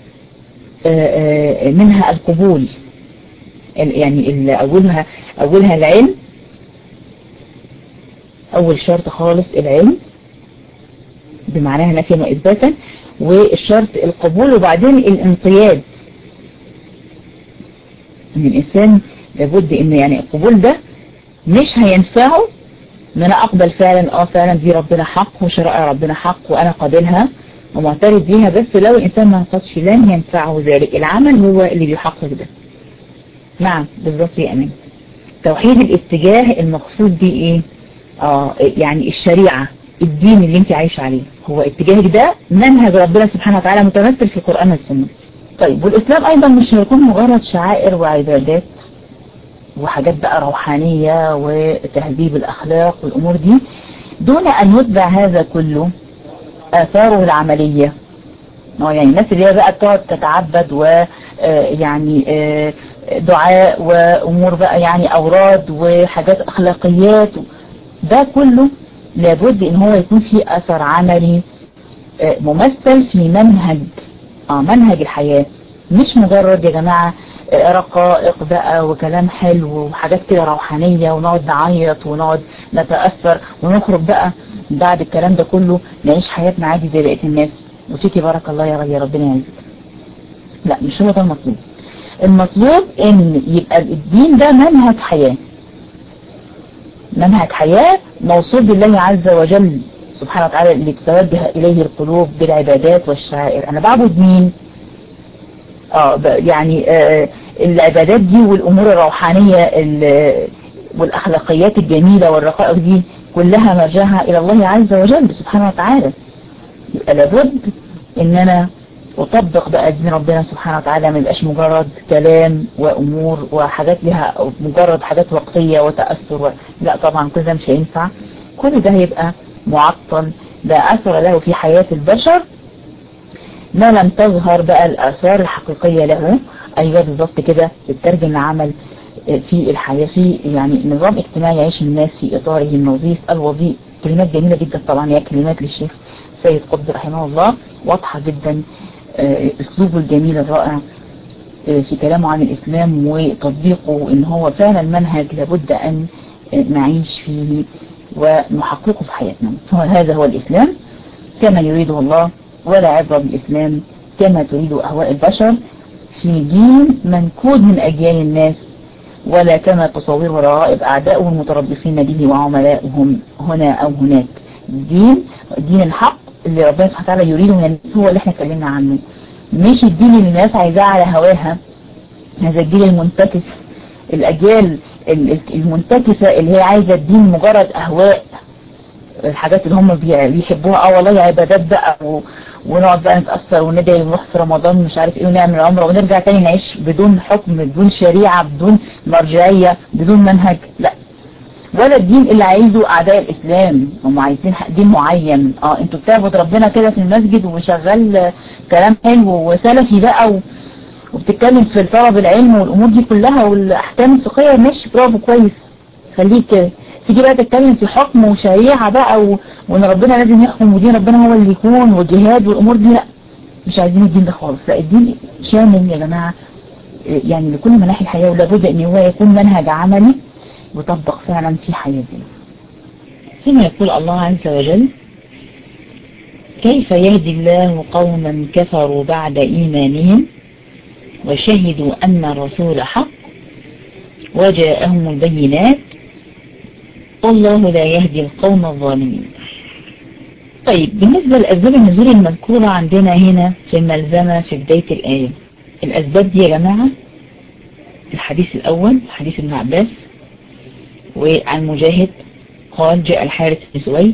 منها القبول، يعني اولها العلم، اول شرط خالص العلم بمعناها نفيا واثباتا، والشرط القبول، وبعدين الانقياد، ان الانسان لابد ان يعني القبول ده مش هينفعه ان انا اقبل فعلا فعلا دي ربنا حق وشرائع ربنا حق وانا قابلها ومعترف بيها، بس لو الانسان ما انقضش لن ينفعه ذلك، العمل هو اللي بيحقق ده. نعم بالظبط يا امان. توحيد الاتجاه المقصود بيه ايه؟ يعني الشريعة، الدين اللي انت عايش عليه، هو اتجاهك ده منهج ربنا سبحانه وتعالى متمثل في القرآن والسنة. طيب والاسلام ايضا مش هيكون مجرد شعائر وعبادات وحاجات بقى روحانية وتهذيب الاخلاق والامور دي دون ان يتبع هذا كله آثاره العملية. يعني الناس اللي هي بقى بتقعد تتعبد ويعني دعاء وأمور بقى يعني أوراد وحاجات أخلاقيات، ده كله لابد إن هو يكون فيه أثر عملي ممثل في منهج الحياة، مش مجرد يا جماعة رقائق بقى وكلام حلو وحاجات كده روحانية ونقعد نعيط ونقعد نتأثر ونخرج بقى بعد الكلام ده كله نعيش حياتنا عادي زي بقية الناس وفيكي بارك الله يا غالية ربنا يعزك. لا مش هو ده المطلوب. المطلوب ان يبقى الدين ده منهج حياة موصول بالله عز وجل سبحانه وتعالى اللي تتوجه اليه القلوب بالعبادات والشعائر. انا بعبد مين؟ يعني العبادات دي والامور الروحانية والاخلاقيات الجميلة والرقائق دي كلها مرجعها الى الله عز وجل سبحانه وتعالى. يبقى لابد ان انا اطبق بقى دين ربنا سبحانه وتعالى، ما يبقاش مجرد كلام وامور وحاجات لها مجرد حاجات وقتية وتأثر لا طبعا كل ده مش هينفع، كل ده هيبقى معطل، ده اثر له في حياة البشر ما لم تظهر بقى الآثار الحقيقية له. أيوة بالظبط كده تترجم لعمل في الحياة، في يعني نظام اجتماعي يعيش الناس في إطاره النظيف الوضيء. كلمات جميلة جدا طبعا، هي كلمات للشيخ سيد قطب رحمه الله، واضحة جدا أسلوبه الجميل الرائع في كلامه عن الإسلام وتطبيقه، إن هو فعلا منهج لابد أن نعيش فيه ونحققه في حياتنا. هذا هو الإسلام كما يريده الله، ولا عبرة بالإسلام كما تريد أهواء البشر في دين منكود من أجيال الناس، ولا كما تصوره رغائب أعداؤه المتربصين به وعملاؤهم هنا أو هناك. دين الحق اللي ربنا سبحانه وتعالى يريده من الناس هو اللي احنا اتكلمنا عنه، مش الدين اللي الناس عايزاه على هواها. هذا الجيل المنتكس، الأجيال المنتكسة اللي هي عايزة الدين مجرد أهواء، الحاجات اللي هم بيحبوها والله عبادات بقى ونقعد بقى نتأثر وندعي ونروح في رمضان مش عارف ايه ونعمل عمره ونرجع تاني نعيش بدون حكم بدون شريعة بدون مرجعية بدون منهج. لا، ولا الدين اللي عايزه أعداء الإسلام، هم عايزين دين معين. انتوا بتعبد ربنا كده في المسجد وشغال كلام حلو وسلفي بقى وبتتكلم في طلب العلم والأمور دي كلها والأحكام الفقهية، ماشي برافو كويس خليك كده. تيجي بقى تتكلم في حكم وشريعة بقى وان ربنا لازم يحكم ودين ربنا هو اللي يكون وجهاد والامور دي، لا مش عايزين الدين ده خالص. لا، الدين شامل يا جماعة يعني لكل مناحي الحياة، ولابد ان هو يكون منهج عملي يطبق فعلا في حياتنا. كما يقول الله عز وجل: كيف يهدي الله قوما كفروا بعد إيمانهم وشهدوا أن الرسول حق وجاءهم البينات والله لا يهدي القوم الظالمين. طيب بالنسبة لأسباب النزول المذكورة عندنا هنا في الملزمة في بداية الآية، الأسباب دي يا جماعة الحديث الأول حديث ابن عباس وعن مجاهد قال جاء الحارث بن سويد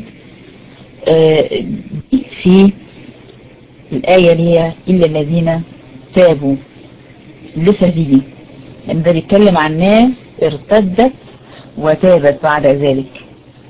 في الآية اللي هي إلا الذين تابوا لسه دي، لأن ده بيتكلم عن ناس ارتدت وتابت بعد ذلك.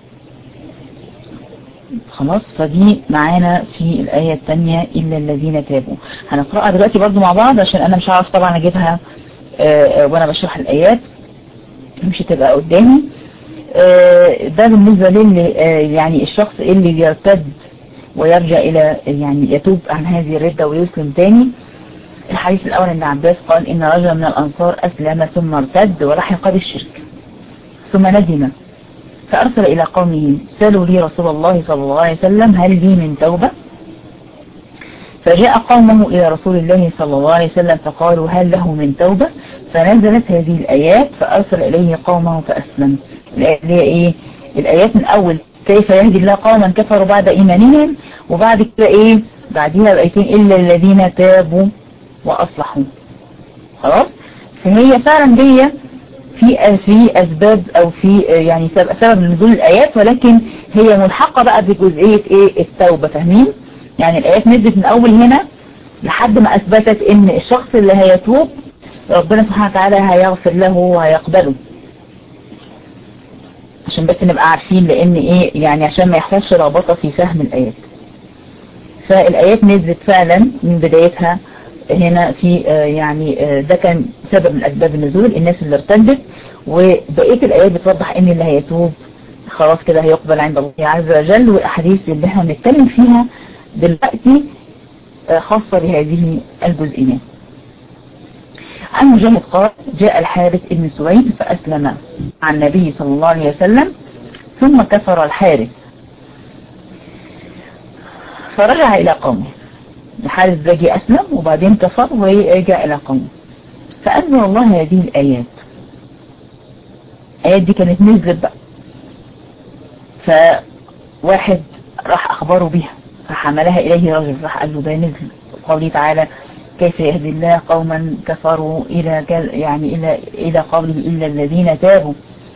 خلاص، فدي معانا في الآية الثانية إلا الذين تابوا. هنقرأها دلوقتي برضو مع بعض عشان أنا مش عارف طبعا أجيبها وأنا بشرح الآيات مش هتبقى قدامي. ده بالنسبة للي يعني الشخص اللي يرتد ويرجع إلى يعني يتوب عن هذه الردة ويسلم تاني. الحديث الأول ابن عباس قال إن رجلا من الأنصار أسلم ثم ارتد ولحق بالشرك ثم ندم فأرسل إلى قومه سألوا لي رسول الله صلى الله عليه وسلم هل لي من توبة؟ فجاء قومه إلى رسول الله صلى الله عليه وسلم فقالوا هل له من توبة؟ فنزلت هذه الآيات فأرسل إليه قومه فأسلم. الآيات هي إيه؟ الآيات من أول كيف يهدي الله قوما كفروا بعد إيمانهم، وبعد كده إيه؟ بعدها بآيتين إلا الذين تابوا وأصلحوا. خلاص؟ فهي فعلا دي في أسباب أو في يعني سبب نزول الآيات، ولكن هي ملحقة بقى بجزئية إيه؟ التوبة. فاهمين؟ يعني الآيات نزلت من أول هنا لحد ما أثبتت إن الشخص اللي هيتوب ربنا سبحانه وتعالى هيغفر له وهيقبله، عشان بس نبقى عارفين، لأن إيه يعني عشان ما يحصلش رابطة في فهم الآيات. فالآيات نزلت فعلا من بدايتها هنا في يعني ده كان سبب من أسباب النزول، الناس اللي ارتدت، وبقية الآيات بتوضح إن اللي هيتوب خلاص كده هيقبل عند الله عز وجل. والأحاديث اللي احنا بنتكلم فيها دلوقتي خاصة بهذه الجزئية. عن مجاهد قال جاء الحارث ابن سويد فأسلم عن النبي صلى الله عليه وسلم ثم كفر الحارث فرجع إلى قومه. الحارث ده جه أسلم وبعدين كفر ورجع إلى قومه، فأنزل الله هذه الآيات. الآيات دي كانت نزلت بقى، فواحد راح أخبره بها فحملها إليه رجل، راح قال له ده نزل قوله تعالى كيف يهدي الله قوما كفروا يعني إلى قوله إلا الذين تابوا.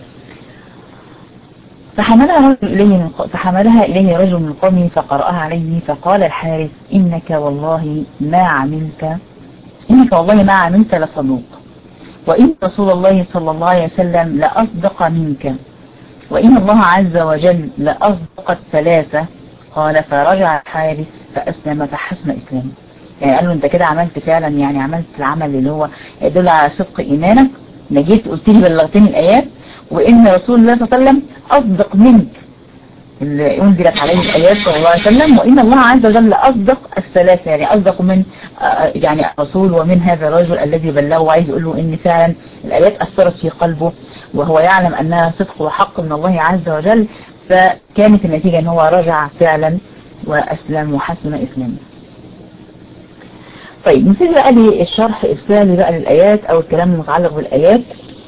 فحملها إليه رجل من قومه فقرأها عليه فقال الحارث إنك والله ما عملت لصدوق، وإن رسول الله صلى الله عليه وسلم لأصدق منك، وإن الله عز وجل لأصدق الثلاثة. قال فرجع الحارث فأسلم فحسن إسلامه. يعني قال له أنت كده عملت فعلا، يعني عملت العمل اللي هو يدل على صدق إيمانك، نجيت قلت لي بلغتني الآيات، وإن رسول الله صلى الله عليه وسلم أصدق منك اللي أنزلت عليه الآيات صلى الله عليه وسلم، وإن الله عز وجل أصدق الثلاثة، يعني أصدق من يعني الرسول ومن هذا الرجل الذي بلغه، وعايز يقول له إن فعلا الآيات أثرت في قلبه وهو يعلم أنها صدق وحق من الله عز وجل. فكانت النتيجة أن هو رجع فعلا وأسلم وحسن إسلامه. طيب نبتدي بقى للشرح الفعلي بقى للآيات أو الكلام المتعلق بالآيات.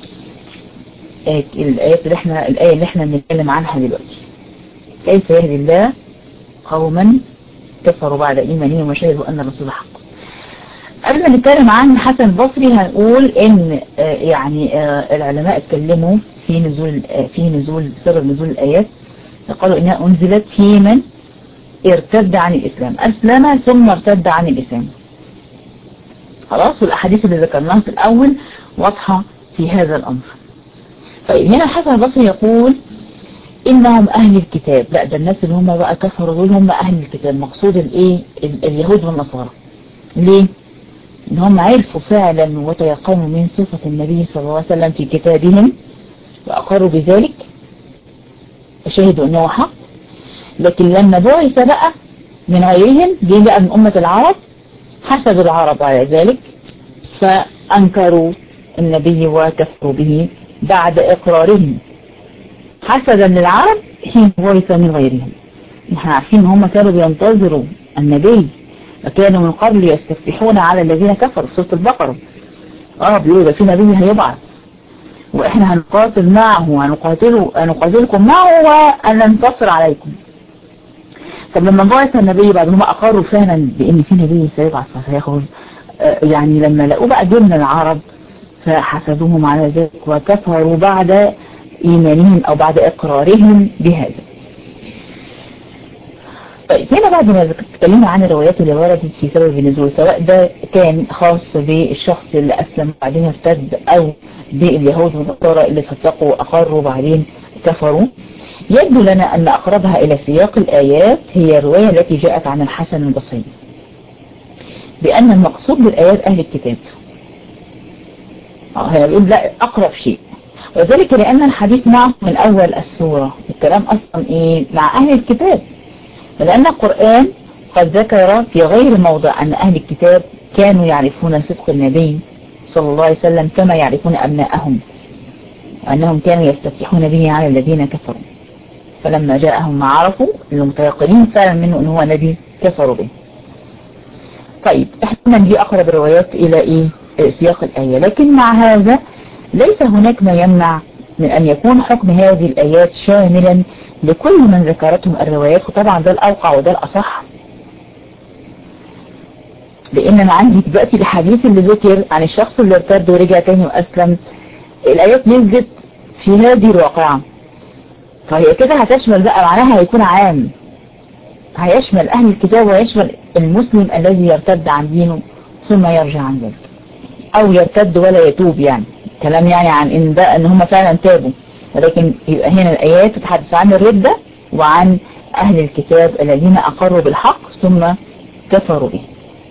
الآية اللي احنا بنتكلم عنها دلوقتي كيف يهدي الله قوما كفروا بعد إيمانهم وشهدوا أن الرسول حق. قبل ما نتكلم عن حسن البصري هنقول إن يعني العلماء اتكلموا في نزول سبب نزول الآيات، قالوا إنها أنزلت في من ارتد عن الإسلام، أسلم ثم ارتد عن الإسلام. خلاص، والأحاديث اللي ذكرناها في الأول واضحة في هذا الأمر. طيب هنا الحسن البصري يقول إنهم أهل الكتاب. لا، ده الناس اللي هم بقى كفروا دول هم أهل الكتاب، مقصود الإيه؟ اليهود والنصارى. ليه؟ إن هم عرفوا فعلا وتيقنوا من صفة النبي صلى الله عليه وسلم في كتابهم وأقروا بذلك وشهدوا أنه حق، لكن لما بعث بقى من غيرهم جه بقى من أمة العرب حسدوا العرب على ذلك فأنكروا النبي وكفروا به بعد إقرارهم، حسدا للعرب حين بعث من غيرهم. نحن عارفين هم كانوا بينتظروا النبي وكانوا من قبل يستفتحون على الذين كفروا في سورة البقرة. بيقولوا ده في نبي هيبعث وإحنا هنقاتل معه هنقاتلكم معه وننتصر عليكم. طب لما بعث النبي بعد ما أقروا فعلا بأن في نبي سيبعث وسيخرج، يعني لما لقوا بقى دول من العرب فحسدوهم على ذلك وكفروا بعد إيمانهم أو بعد إقرارهم بهذا. طيب هنا بعد ما اتكلمنا عن الروايات اللي وردت في سبب النزول، سواء ده كان خاص بالشخص اللي أسلم وبعدين ارتد أو باليهود والنصارى اللي صدقوا وأقروا وبعدين كفروا، يبدو لنا أن أقربها إلى سياق الآيات هي الرواية التي جاءت عن الحسن البصري بأن المقصود بالآيات أهل الكتاب. هنا بيقول لا أقرب شيء، وذلك لأن الحديث معه من أول السورة، الكلام أصلا إيه مع أهل الكتاب، لأن القرآن قد ذكر في غير موضع أن أهل الكتاب كانوا يعرفون صدق النبي صلى الله عليه وسلم كما يعرفون أبناءهم، وأنهم كانوا يستفتحون به على الذين كفروا، فلما جاءهم ما عرفوا المتيقنين فعلا منه أنه هو نبي كفروا به. طيب احنا دي أقرب الروايات إلى إيه سياق الآية، لكن مع هذا ليس هناك ما يمنع من أن يكون حكم هذه الآيات شاملا لكل من ذكرتهم الروايات، وطبعا ده الأوقع وده الأصح، لأن أنا عندي دلوقتي الحديث اللي ذكر عن الشخص اللي ارتد ورجع تاني وأسلم، الآيات نزلت في هذه الواقعة، فهي كده هتشمل بقى، معناها هيكون عام، هيشمل أهل الكتاب ويشمل المسلم الذي يرتد عن دينه ثم يرجع عن ذلك، أو يرتد ولا يتوب، يعني كلام يعني عن إن ده إن هم فعلا تابوا، ولكن يبقى هنا الآيات تتحدث عن الردة وعن أهل الكتاب الذين أقروا بالحق ثم كفروا به.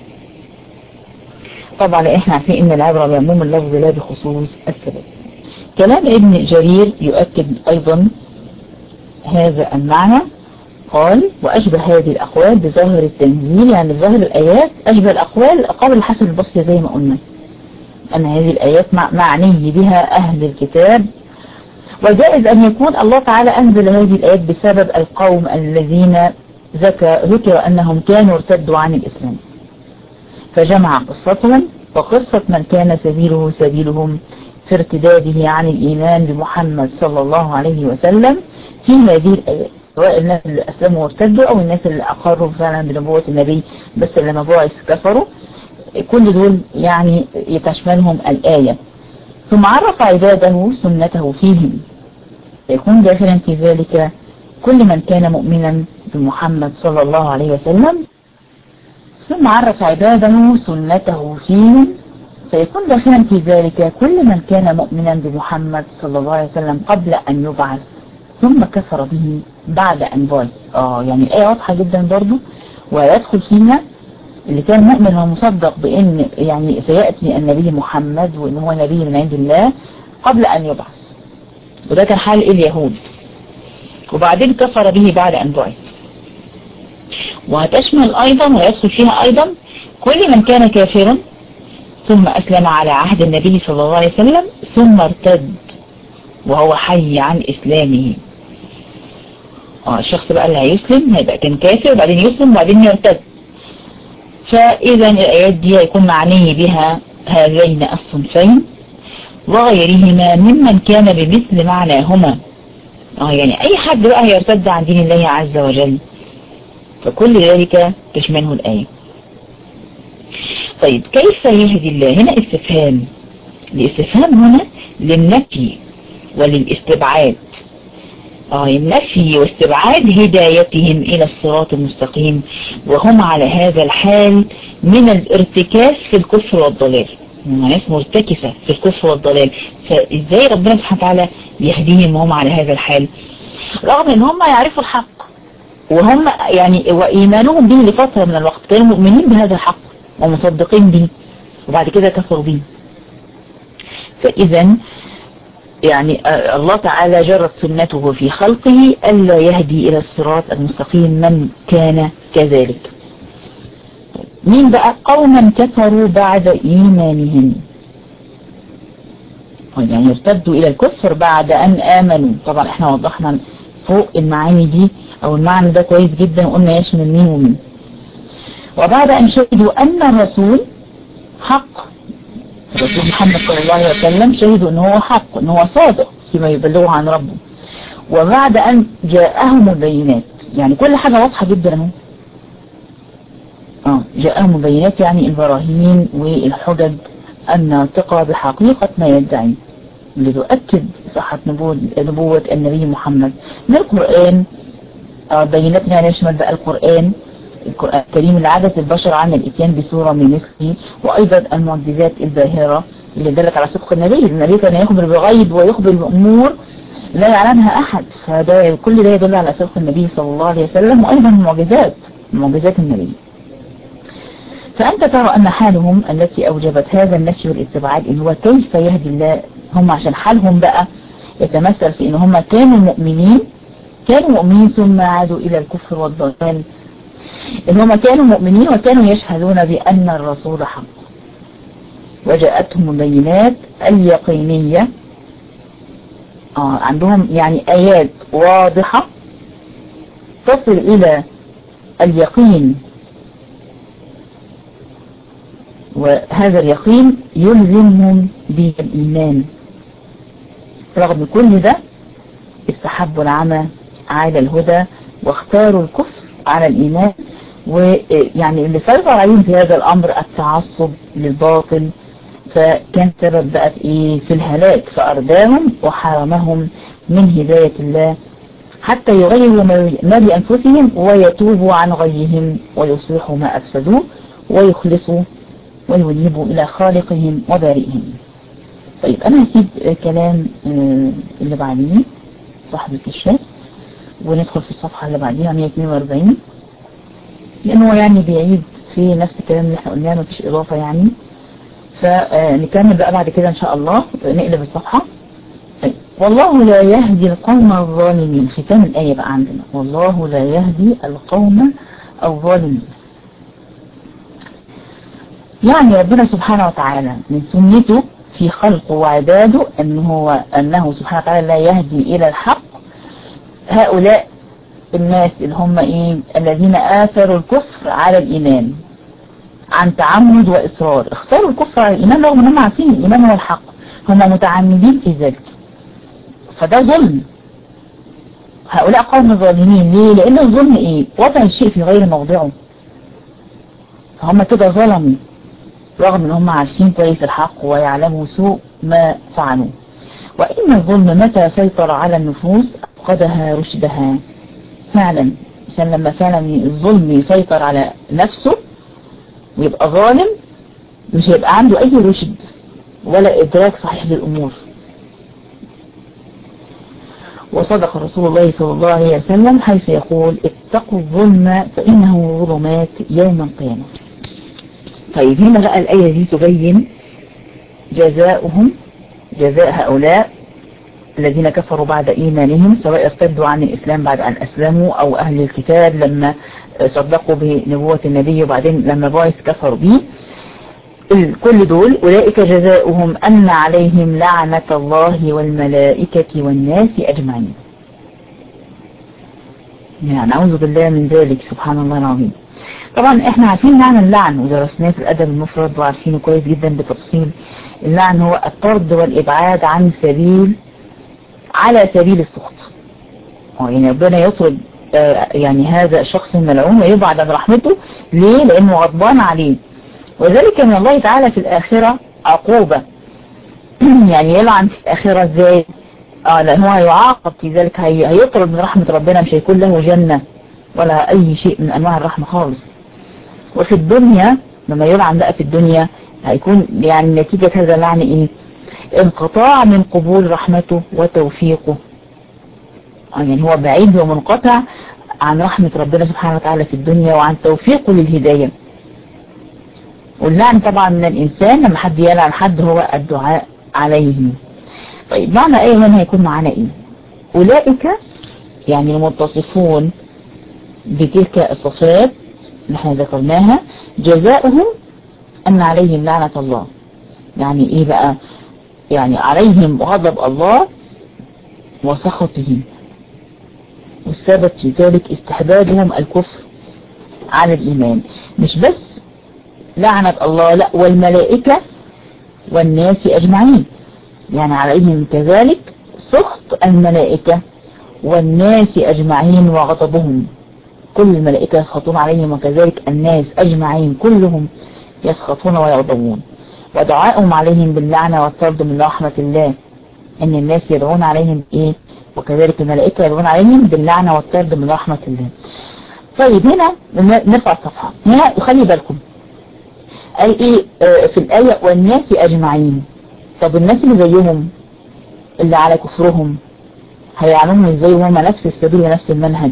طبعا احنا عارفين ان العبرة بعموم اللفظ لا بخصوص السبب. كلام ابن جرير يؤكد ايضا هذا المعنى، قال واشبه هذه الاقوال بظاهر التنزيل، يعني بظاهر الايات اشبه الاقوال قول الحسن البصري زي ما قلنا ان هذه الايات معني بها اهل الكتاب، وجائز ان يكون الله تعالى انزل هذه الايات بسبب القوم الذين ذكر انهم كانوا ارتدوا عن الاسلام، فجمع قصتهم وقصة من كان سبيلهم في ارتداده عن الإيمان بمحمد صلى الله عليه وسلم في هذه الآيات، سواء الناس اللي أسلموا وارتدوا أو الناس اللي أقروا فعلا بنبوة النبي بس لما بعث كفروا، كل دول يعني يتشملهم الآية. ثم عرف عباده سنته فيهم، فيكون داخلا في ذلك كل من كان مؤمنا بمحمد صلى الله عليه وسلم. ثم عرف عباده سنته فيهم، فيكون داخلا في ذلك كل من كان مؤمنا بمحمد صلى الله عليه وسلم قبل أن يبعث ثم كفر به بعد أن بعث. يعني الآية واضحة جدا برضو، ويدخل فيها اللي كان مؤمن ومصدق بأن يعني سيأتي النبي محمد وأن هو نبي من عند الله قبل أن يبعث، وده كان حال اليهود، وبعدين كفر به بعد أن بعث. وهتشمل أيضا ويدخل فيها أيضا كل من كان كافرا ثم أسلم على عهد النبي صلى الله عليه وسلم ثم ارتد وهو حي عن إسلامه. الشخص بقى اللي هيسلم هيبقى كان كافر وبعدين يسلم وبعدين يرتد، فإذا الآيات دي هيكون معني بها هذين الصنفين وغيرهما ممن كان بمثل معناهما. يعني أي حد بقى هيرتد عن دين الله عز وجل، فكل ذلك تشمله الآية. طيب كيف يهدي الله؟ هنا استفهام، الاستفهام هنا للنفي وللاستبعاد، النفي واستبعاد هدايتهم إلى الصراط المستقيم وهم على هذا الحال من الارتكاس في الكفر والضلال، ناس مرتكسة في الكفر والضلال، فإزاي ربنا سبحانه وتعالى يهديهم وهم على هذا الحال رغم ان هم يعرفوا الحق وهم يعني وإيمانهم به لفترة من الوقت كانوا مؤمنين بهذا الحق ومصدقين به وبعد كده كفروا به. فإذا يعني الله تعالى جرت سنته في خلقه ألا يهدي إلى الصراط المستقيم من كان كذلك. مين بقى؟ قوما كفروا بعد إيمانهم، يعني ارتدوا إلى الكفر بعد أن آمنوا. طبعا احنا وضحنا فوق المعاني دي أو المعنى ده كويس جدا وقلنا يشمل مين ومين. وبعد أن شهدوا أن الرسول حق، الرسول محمد صلى الله عليه وسلم شهدوا أنه هو حق، أنه هو صادق فيما يبلغه عن ربه، وبعد أن جاءهم البينات، يعني كل حاجة واضحة جدا اهو. جاءهم البينات يعني البراهين والحجج الناطقة بحقيقة ما يدعي، اللي تؤكد صحة نبوة النبي محمد من القرآن. بيناتنا يشمل بقى القرآن الكريم اللي عادت البشر عن الاتيان بصورة من مثله، وأيضا المعجزات الباهرة اللي دلت على صدق النبي. النبي كان يخبر بغيب ويخبر بأمور لا يعلمها أحد، فده كل ده يدل على صدق النبي صلى الله عليه وسلم، وأيضا معجزات النبي. فأنت ترى أن حالهم التي أوجبت هذا النفي والاستبعاد إن هو كيف يهدي الله هم عشان حالهم بقى يتمثل في ان هم كانوا مؤمنين ثم عادوا الى الكفر والضلال، ان هم كانوا مؤمنين وكانوا يشهدون بان الرسول حق، وجاءتهم البينات اليقينية، عندهم يعني آيات واضحة تصل إلى اليقين، وهذا اليقين يلزمهم بالإيمان. رغم كل ده استحبوا العمى على الهدى واختاروا الكفر على الإيمان، ويعني اللي سيطر عليهم في هذا الأمر التعصب للباطل، فكان سبب بقى في ايه؟ في الهلاك، فأرداهم وحرمهم من هداية الله حتى يغيروا ما بأنفسهم ويتوبوا عن غيهم ويصلحوا ما أفسدوه ويخلصوا وينيبوا إلى خالقهم وبارئهم. طيب أنا هسيب كلام اللي بعدين صاحب الكشاف وندخل في الصفحة اللي بعديها 142، لأنه يعني بيعيد في نفس الكلام اللي احنا قلناه، مفيش إضافة يعني. فنكمل بقى بعد كده إن شاء الله، نقلب الصفحة. طيب. والله لا يهدي القوم الظالمين، ختام الآية بقى عندنا، والله لا يهدي القوم الظالمين. يعني ربنا سبحانه وتعالى من سنته في خلقه وعباده أنه سبحانه وتعالى لا يهدي إلى الحق هؤلاء الناس اللي هم الذين آثروا الكفر على الإيمان عن تعمد وإصرار، اختاروا الكفر على الإيمان رغم أنهم عارفين الإيمان هو الحق، هم متعمدين في ذلك، فده ظلم. هؤلاء قوم ظالمين. ليه؟ لأن الظلم وضع الشيء في غير موضعه، فهم كده ظلموا رغم أنهم عارفين كويس الحق ويعلموا سوء ما فعلوا. وإن الظلم متى سيطر على النفوس أفقدها رشدها. فعلا الإنسان لما فعلا الظلم يسيطر على نفسه ويبقى ظالم، مش هيبقى عنده أي رشد ولا إدراك صحيح للأمور. وصدق رسول الله صلى الله عليه وسلم حيث يقول اتقوا الظلم فإنه ظلمات يوم القيامة. طيب هنا بقى الآية دي تبين جزاؤهم، جزاء هؤلاء الذين كفروا بعد إيمانهم، سواء ارتدوا عن الإسلام بعد أن أسلموا، أو أهل الكتاب لما صدقوا بنبوة النبي وبعدين لما بعث كفروا به. كل دول أولئك جزاؤهم أن عليهم لعنة الله والملائكة والناس أجمعين. يعني أعوذ بالله من ذلك، سبحان الله العظيم. طبعا احنا عارفين معنى اللعن ودرسناه في الأدب المفرد وعارفينه كويس جدا بتفصيل. اللعن هو الطرد والإبعاد عن السبيل على سبيل السخط، يعني ربنا يطرد يعني هذا الشخص الملعون ويبعد عن رحمته. ليه؟ لأنه غضبان عليه، وذلك من الله تعالى في الآخرة عقوبة. يعني يلعن في الآخرة ازاي؟ لأنه هيعاقب في ذلك، هيطرد من رحمة ربنا، مش هيكون له جنة ولا أي شيء من أنواع الرحمة خالص. وفي الدنيا لما يلعن بقى في الدنيا هيكون يعني نتيجة هذا اللعن انقطاع من قبول رحمته وتوفيقه. يعني هو بعيد ومنقطع عن رحمة ربنا سبحانه وتعالى في الدنيا وعن توفيقه للهداية. واللعن طبعا من الإنسان لما حد يلعن حد هو الدعاء عليه. طيب معنى ايه هنا هيكون معانا أولئك يعني المتصفون بتلك الصفات اللي احنا ذكرناها جزاؤهم أن عليهم لعنة الله. يعني بقى؟ يعني عليهم غضب الله وسخطه، والسبب في ذلك استحبابهم الكفر على الإيمان. مش بس لعنة الله، لا، والملائكة والناس أجمعين، يعني عليهم كذلك سخط الملائكة والناس أجمعين وغضبهم. كل الملائكة يسخطون عليهم وكذلك الناس أجمعين كلهم يسخطون ويغضبون. ودعائهم عليهم باللعنة والطرد من رحمة الله، ان الناس يدعون عليهم وكذلك الملائكة يدعون عليهم باللعنة والطرد من رحمة الله. طيب هنا نرفع الصفحة. هنا خلي بالكم قال في الآية والناس أجمعين. طب الناس اللي زيهم اللي على كفرهم هيعلمهم ازاي وهم نفس السبيل ونفس المنهج؟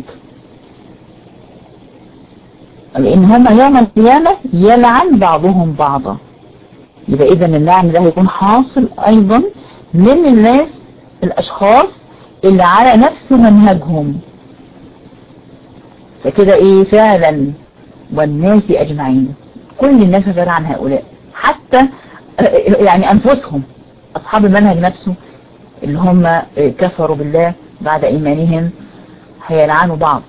لان هم يوم القيامة يلعن بعضهم بعضا. يبقى اذا اللعن ده هيكون حاصل ايضا من الناس الاشخاص اللي على نفس منهجهم. فكده ايه فعلا والناس اجمعين، كل الناس غير عن هؤلاء، حتى يعني انفسهم اصحاب المنهج نفسه اللي هم كفروا بالله بعد ايمانهم هيلعنوا بعض.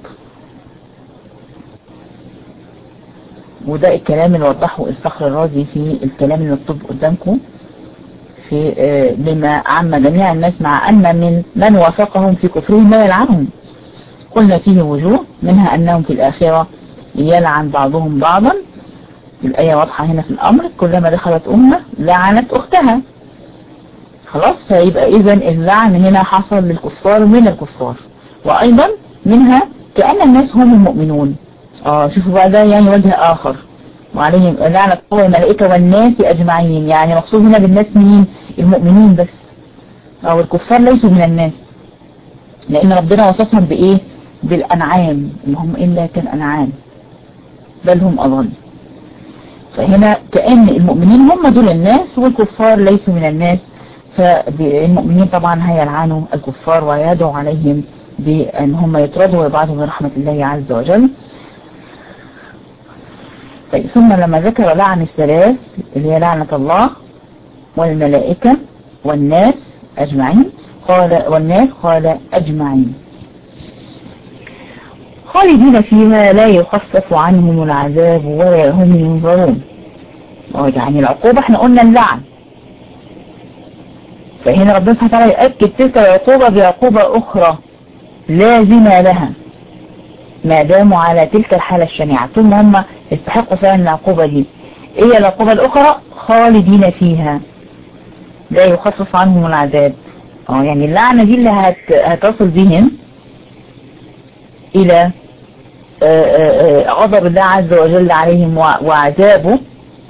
وده الكلام اللي وضحه الفخر الرازي في الكلام المكتوب قدامكم في لما عم جميع الناس مع أن من وافقهم في كفرهم لا يلعنهم. قلنا فيه وجوه، منها أنهم في الآخرة يلعن بعضهم بعضا. الآية واضحة هنا في الأمر، كلما دخلت أمة لعنت أختها. خلاص، فيبقى إذن اللعن هنا حصل للكفار من الكفار. وأيضا منها كأن الناس هم المؤمنون. شوفوا بقى ده يعني وجه آخر، وعليهم لعنة الله الملائكة والناس أجمعين. يعني مقصود هنا بالناس مين؟ المؤمنين بس، أو الكفار ليسوا من الناس، لأن ربنا وصفهم بإيه؟ بالأنعام، إن هم إلا كالأنعام بل هم أضل. فهنا كأن المؤمنين هم دول الناس والكفار ليسوا من الناس. فالمؤمنين طبعا هيلعنوا الكفار ويدعو عليهم بأن هم يطردوا ويبعدوا من رحمة الله عز وجل. طيب، ثم لما ذكر لعن الثلاث اللي هي لعنة الله والملائكة والناس أجمعين، قال أجمعين خالدين فيها لا يخفف عنهم العذاب ولا هم ينظرون. يعني العقوبة احنا قلنا اللعن، فهنا ربنا سبحانه وتعالى يؤكد تلك العقوبة بعقوبة أخرى لازمة لها ما داموا على تلك الحالة الشنيعة. طول ما هم يستحقوا فعلا العقوبة دي. ايه العقوبة الأخرى؟ خالدين فيها لا يخفف عنهم العذاب. يعني اللعنة دي اللي هتصل بهم إلى غضب الله عز وجل عليهم وعذابه،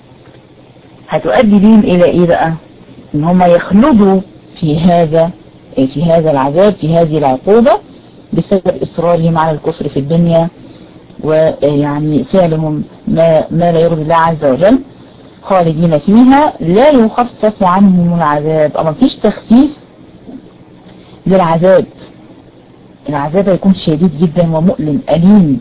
هتؤدي بهم إلى إيه بقى؟ إن هم يخلدوا في هذا العذاب، في هذه العقوبة، بسبب إصرارهم على الكفر في الدنيا ويعني فعلهم ما لا يرضي الله عز وجل. خالدين فيها لا يخفف عنهم العذاب. أما فيش تخفيف للعذاب، العذاب يكون شديد جدا ومؤلم أليم،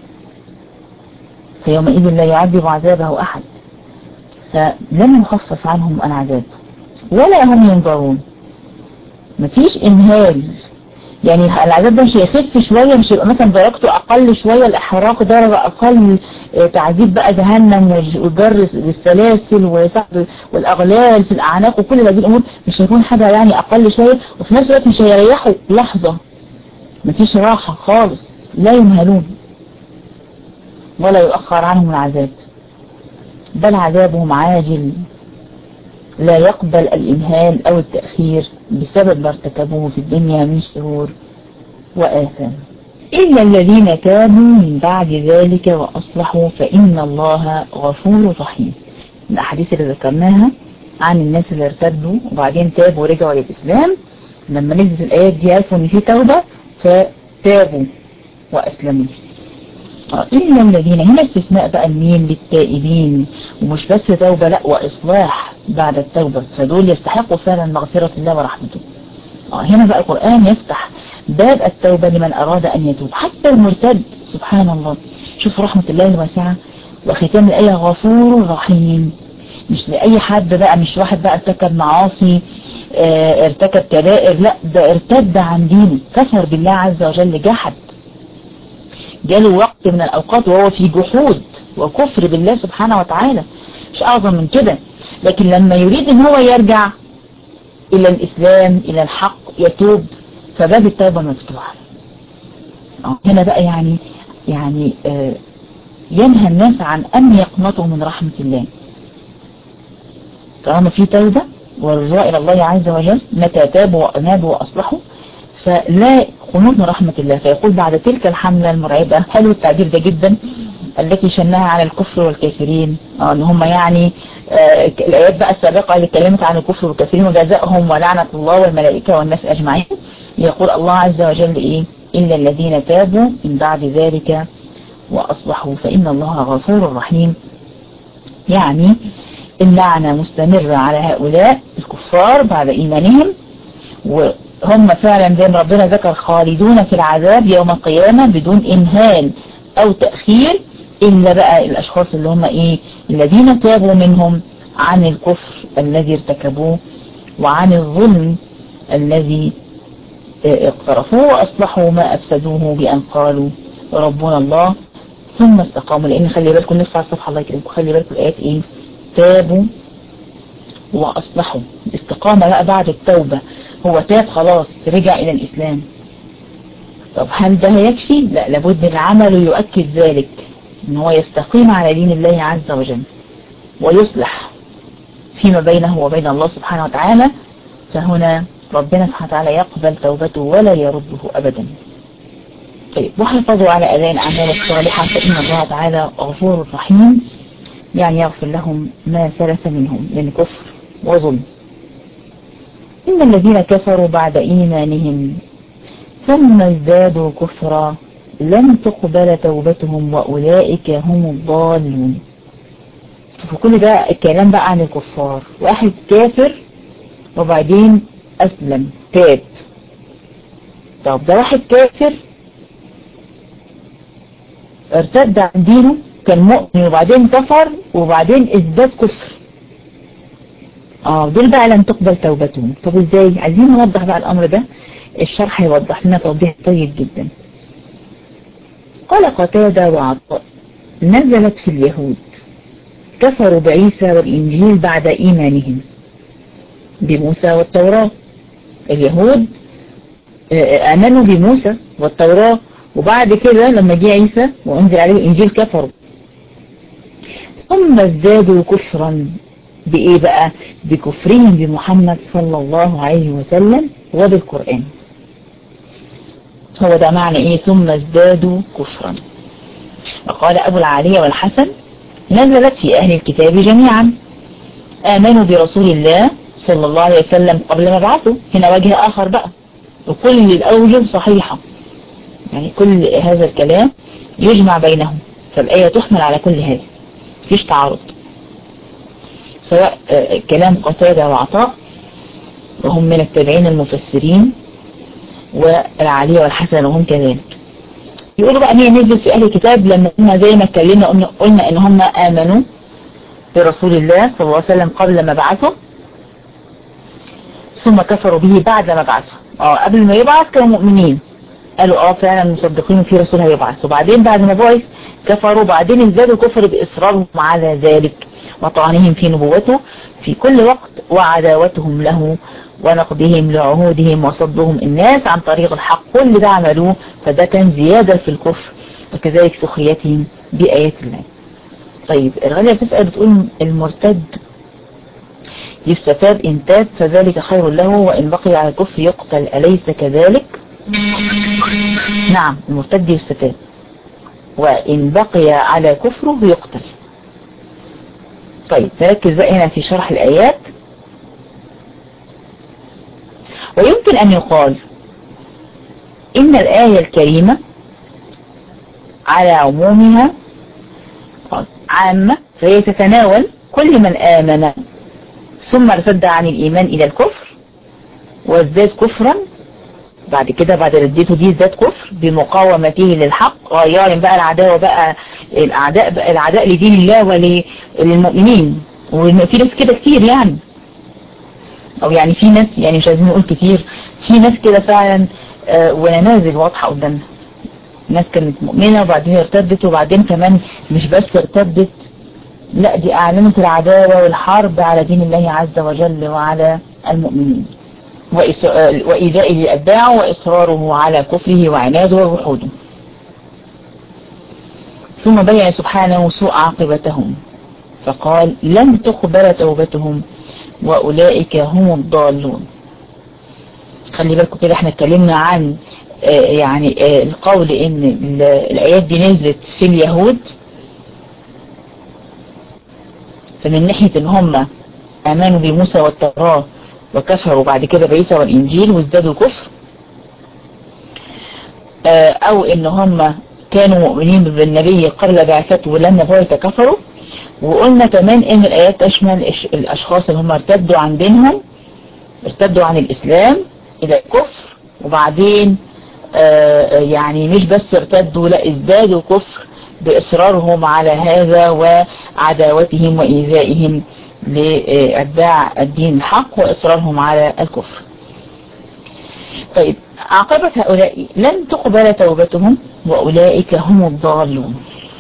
فيومئذ لا يعذب عذابه أحد. فلن يخفف عنهم العذاب ولا هم ينظرون. مفيش إمهال، يعني العذاب ده مش هيخف شوية، مش يبقى مثلا درجته أقل شوية، الإحراق درجة أقل، تعذيب بقى جهنم وجر بالسلاسل وسحب والأغلال في الأعناق وكل هذه الأمور، مش هيكون حاجة يعني أقل شوية. وفي نفس الوقت مش هيريحوا لحظة، مفيش راحة خالص، لا يمهلون ولا يؤخر عنهم العذاب، بل عذابهم عاجل لا يقبل الإمهال أو التأخير بسبب ما ارتكبوه في الدنيا من شرور وآثام. إلا الذين تابوا من بعد ذلك وأصلحوا فإن الله غفور رحيم. الأحاديث اللي ذكرناها عن الناس اللي ارتدوا وبعدين تابوا ورجعوا للإسلام، لما نزلت الآيات دي عرفوا إن في توبة فتابوا وأسلموا. إلا الذين، هنا استثناء بقى المين للتائبين، ومش بس توبة لا وإصلاح بعد التوبة، فدول يستحقوا فعلا مغفرة الله ورحمته. هنا بقى القرآن يفتح باب التوبة لمن أراد أن يتوب، حتى المرتد. سبحان الله، شوفوا رحمة الله الواسعة. وختام الآية غفور رحيم، مش لأي حد بقى، مش واحد بقى ارتكب معاصي ارتكب كبائر، لا ده ارتد عن دينه، كفر بالله عز وجل، جحد، جاله وقت من الأوقات وهو في جحود وكفر بالله سبحانه وتعالى، مش أعظم من كده. لكن لما يريد ان هو يرجع إلى الإسلام إلى الحق يتوب، فباب التوبة مفتوح. هنا بقى يعني ينهى الناس عن أن يقنطوا من رحمة الله. طالما في توبة ورجوع إلى الله عز وجل، متى تابوا وأنابوا وأصلحوا فلا قنوط من رحمة الله. فيقول بعد تلك الحملة المرعبة، حلو التعبير ده جدا، التي شنها على الكفر والكافرين، ان هم يعني الآيات بقى السابقة اللي اتكلمت عن الكفر والكافرين وجزائهم ولعنة الله والملائكة والناس أجمعين، يقول الله عز وجل إيه؟ إلا الذين تابوا من بعد ذلك وأصلحوا فإن الله غفور رحيم. يعني اللعنة مستمرة على هؤلاء الكفار بعد إيمانهم، وهم فعلا زي ما ربنا ذكر خالدون في العذاب يوم القيامة بدون إمهال أو تأخير، إلا بقى الأشخاص اللي هم الذين تابوا منهم عن الكفر الذي ارتكبوه وعن الظلم الذي اقترفوه، وأصلحوا ما أفسدوه بأن قالوا ربنا الله ثم استقاموا. لأن خلي بالكم، نرفع الصفحة الله يكرمكم، خلي بالكم الآيات تابوا وأصلحوا. الاستقامة بقى بعد التوبة، هو تاب خلاص رجع إلى الإسلام. طب هل ده يكفي؟ لا، لابد من عمل يؤكد ذلك، ان هو يستقيم على دين الله عز وجل ويصلح فيما بينه وبين الله سبحانه وتعالى، فهنا ربنا سبحانه وتعالى يقبل توبته ولا يرده أبدا. طيب، وحافظوا على أداء الأعمال الصالحة فإن الله تعالى غفور رحيم، يعني يغفر لهم ما سلف منهم من كفر وظلم. إن الذين كفروا بعد إيمانهم ثم ازدادوا كفرا لن تقبل توبتهم وأولئك هم الضالون. فكل ده الكلام بقى عن الكفار، واحد كافر وبعدين أسلم تاب. طب ده واحد كافر ارتد عن دينه، كان مؤمن وبعدين كفر وبعدين ازداد كفر، دول بقى لن تقبل توبتهم. طب ازاي؟ عايزين نوضح بقى الأمر ده، الشرح يوضح لنا توضيح طيب جدا. قال قتادة وعطاء: نزلت في اليهود كفروا بعيسى والإنجيل بعد إيمانهم بموسى والتوراة. اليهود آمنوا بموسى والتوراة، وبعد كده لما جه عيسى وأنزل عليه الإنجيل كفروا. ثم ازدادوا كفرا بإيه بقى؟ بكفرهم بمحمد صلى الله عليه وسلم وبالقرآن. هو ده معنى ايه ثم ازدادوا كفرا. وقال أبو العالية والحسن: نزلت في أهل الكتاب جميعا، آمنوا برسول الله صلى الله عليه وسلم قبل مبعثه. هنا وجه آخر بقى، وكل الأوجه صحيحة، يعني كل هذا الكلام يجمع بينهم، فالآية تحمل على كل هذا، مفيش تعارض. سواء كلام قتادة وعطاء وهم من التابعين المفسرين، والعالية والحسن وهم كذلك. يقولوا بقى ان هي نزلت في اهل الكتاب لما هم زي ما اتكلمنا قلنا ان هم امنوا برسول الله صلى الله عليه وسلم قبل ما بعثه، ثم كفروا به بعد ما بعثه. قبل ما يبعث كانوا مؤمنين، قالوا فعلا مصدقين في رسول هيبعث، وبعدين بعد ما بعث كفروا، بعدين ازدادوا الكفر باصرارهم على ذلك وطعنهم في نبوته في كل وقت وعداوتهم له ونقضهم لعهودهم وصدهم الناس عن طريق الحق. كل ده عملوه، فده كان زيادة في الكفر، وكذلك سخريتهم بآيات الله. طيب، الغالية بتسأل بتقول: المرتد يستتاب إن تاب فذلك خير له، وإن بقي على الكفر يقتل، أليس كذلك؟ نعم، المرتد يستتاب، وإن بقي على كفره يقتل. طيب، نركز بقى هنا في شرح الآيات. ويمكن أن يقال إن الآية الكريمة على عمومها عامة، فهي تتناول كل من آمن ثم ارتد عن الإيمان إلى الكفر وازداد كفرا، بعد كده بعد ردته دي ازداد كفر بمقاومته للحق، يعلن بقى العداوة بقى الأعداء لدين الله وللمؤمنين. وفي ناس كده كتير يعني، او يعني في ناس، يعني مش عايزين نقول كتير، في ناس كده فعلا ونماذج واضحة قدامنا. ناس كانت مؤمنة وبعدين ارتدت، وبعدين كمان مش بس ارتدت، لا دي اعلنت العداوة والحرب على دين الله عز وجل وعلى المؤمنين، وإيذاء للأتباع وإصراره على كفره وعناده ووحوده. ثم بين سبحانه سوء عاقبتهم فقال: لن تقبل توبتهم وأولئك هم الضالون. خلي بالكم كده، احنا اتكلمنا عن يعني القول ان الآيات دي نزلت في اليهود، فمن ناحية ان هم آمنوا بموسى والتوراة وكفروا بعد كده بعيسى والإنجيل وازدادوا كفر، أو إن هم كانوا مؤمنين بالنبي قبل بعثته ولما بعث كفروا. وقلنا كمان ان الايات تشمل الاشخاص اللي هم ارتدوا عن دينهم، ارتدوا عن الاسلام الى الكفر، وبعدين يعني مش بس ارتدوا، لا ازدادوا كفر باصرارهم على هذا وعداوتهم وايذائهم لاتباع الدين الحق واصرارهم على الكفر. طيب عاقبة هؤلاء لن تقبل توبتهم واولئك هم الضالون.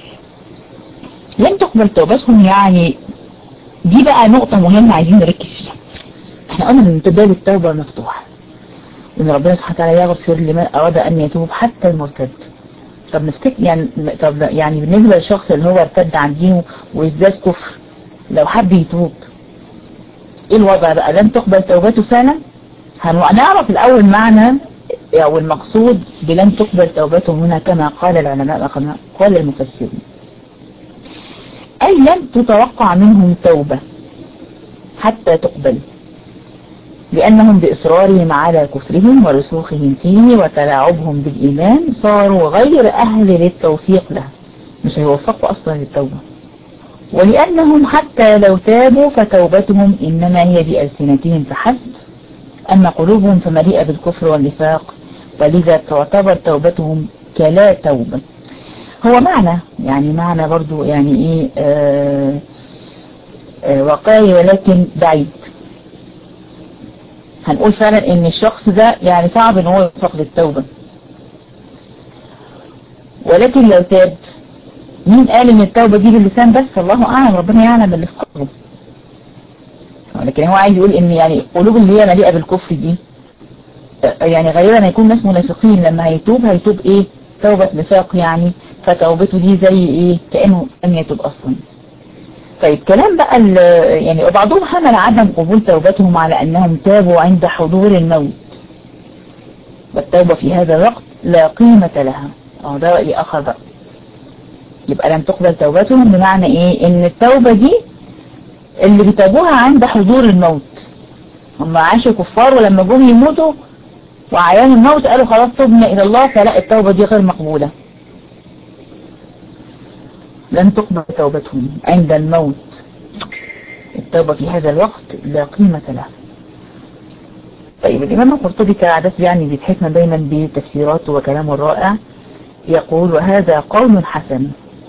لن تقبل توبتهم، يعني دي بقى نقطة مهمة عايزين نركز فيها. احنا قلنا ان باب التوبة مفتوح، وان ربنا سبحانه وتعالى يغفر لمن اراد ان يتوب حتى المرتد. طب نفتكر يعني بالنسبة للشخص اللي هو ارتد عن دينه وازداد كفر، لو حب يتوب ايه الوضع بقى؟ لن تقبل توبته فعلا؟ هنعرف الاول معنى او المقصود بلن تقبل توبته هنا كما قال العلماء وكما قال المفسرون. أي لن تتوقع منهم توبة حتى تقبل، لأنهم بإصرارهم على كفرهم ورسوخهم فيه وتلاعبهم بالإيمان صاروا غير أهل للتوفيق له، مش هيوفقوا أصلا للتوبة. ولأنهم حتى لو تابوا فتوبتهم إنما هي بألسنتهم فحسب، أما قلوبهم فمليئة بالكفر والنفاق، ولذا تعتبر توبتهم كلا توبة. هو معنى يعني معنى برضو يعني ايه واقعي ولكن بعيد. هنقول فعلا ان الشخص ده يعني صعب ان هو يوفق للتوبة، ولكن لو تاب، مين قال ان التوبة دي باللسان بس؟ الله اعلم، ربنا يعلم اللي في قلبه. لكن هو عايز يقول ان يعني قلوب اللي هي مليئة بالكفر دي يعني غالبا هيكون ناس منافقين، لما هيتوب ايه؟ توبة نفاق يعني، فتوبته دي زي ايه؟ كأنه لم يتوب اصلا. طيب كلام بقى يعني وبعضهم حمل عدم قبول توبتهم على انهم تابوا عند حضور الموت، والتوبة في هذا الوقت لا قيمة لها. ده رأي اخر بقى. يبقى لم تقبل توبتهم بمعنى ايه؟ ان التوبة دي اللي بيتابوها عند حضور الموت، هم عاشوا كفار ولما جم يموتوا وعيان الموت قالوا خلاص تبنا الى الله، فلا التوبة دي غير مقبولة. لن تقبل توبتهم عند الموت، التوبة في هذا الوقت لا قيمة لها. طيب الإمام القرطبي كعادته يعني بيتحفنا دايما بتفسيراته وكلامه الرائع، يقول وهذا قول حسن،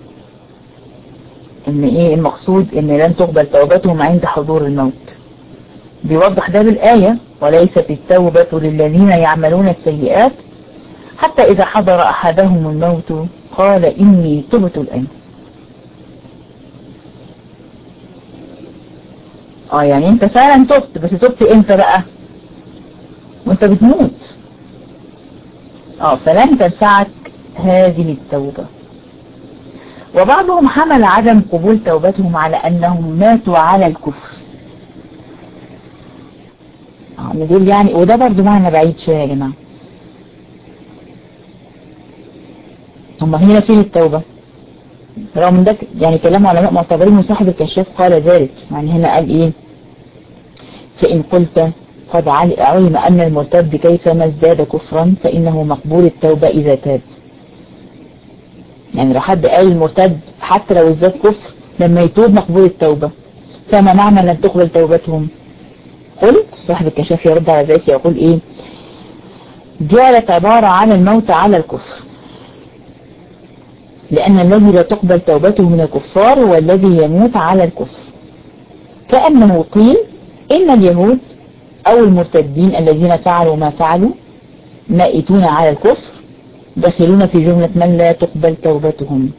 ان ايه المقصود؟ ان لن تقبل توبتهم عند حضور الموت. بيوضح ده بالآية وليست التوبة للذين يعملون السيئات حتى إذا حضر أحدهم الموت قال إني تبت الآن. يعني انت فعلا تبت، بس تبت امتى بقى؟ وانت بتموت. فلن تنفعك هذه التوبة. وبعضهم حمل عدم قبول توبتهم على انهم ماتوا على الكفر. نقول يعني وده برضو معنى بعيد شوية يا جماعة. هم هنا فين التوبة؟ رغم من ده يعني كلام علماء معتبرين وصاحب الكشاف قال ذلك، يعني هنا قال ايه؟ فإن قلت قد علم أن المرتد كيفما ازداد كفرا فإنه مقبول التوبة إذا تاب. يعني لو حد قال المرتد حتى لو ازداد كفر لما يتوب مقبول التوبة، فما معنى لن تقبل توبتهم؟ قلت صاحب الكشاف يرد على ذلك يقول ايه؟ جعلت عبارة عن الموت على الكفر، لأن الذي لا تقبل توبته من الكفار هو الذي يموت على الكفر، كأنه قيل إن اليهود أو المرتدين الذين فعلوا ما فعلوا مائتون على الكفر داخلون في جملة من لا تقبل توبتهم.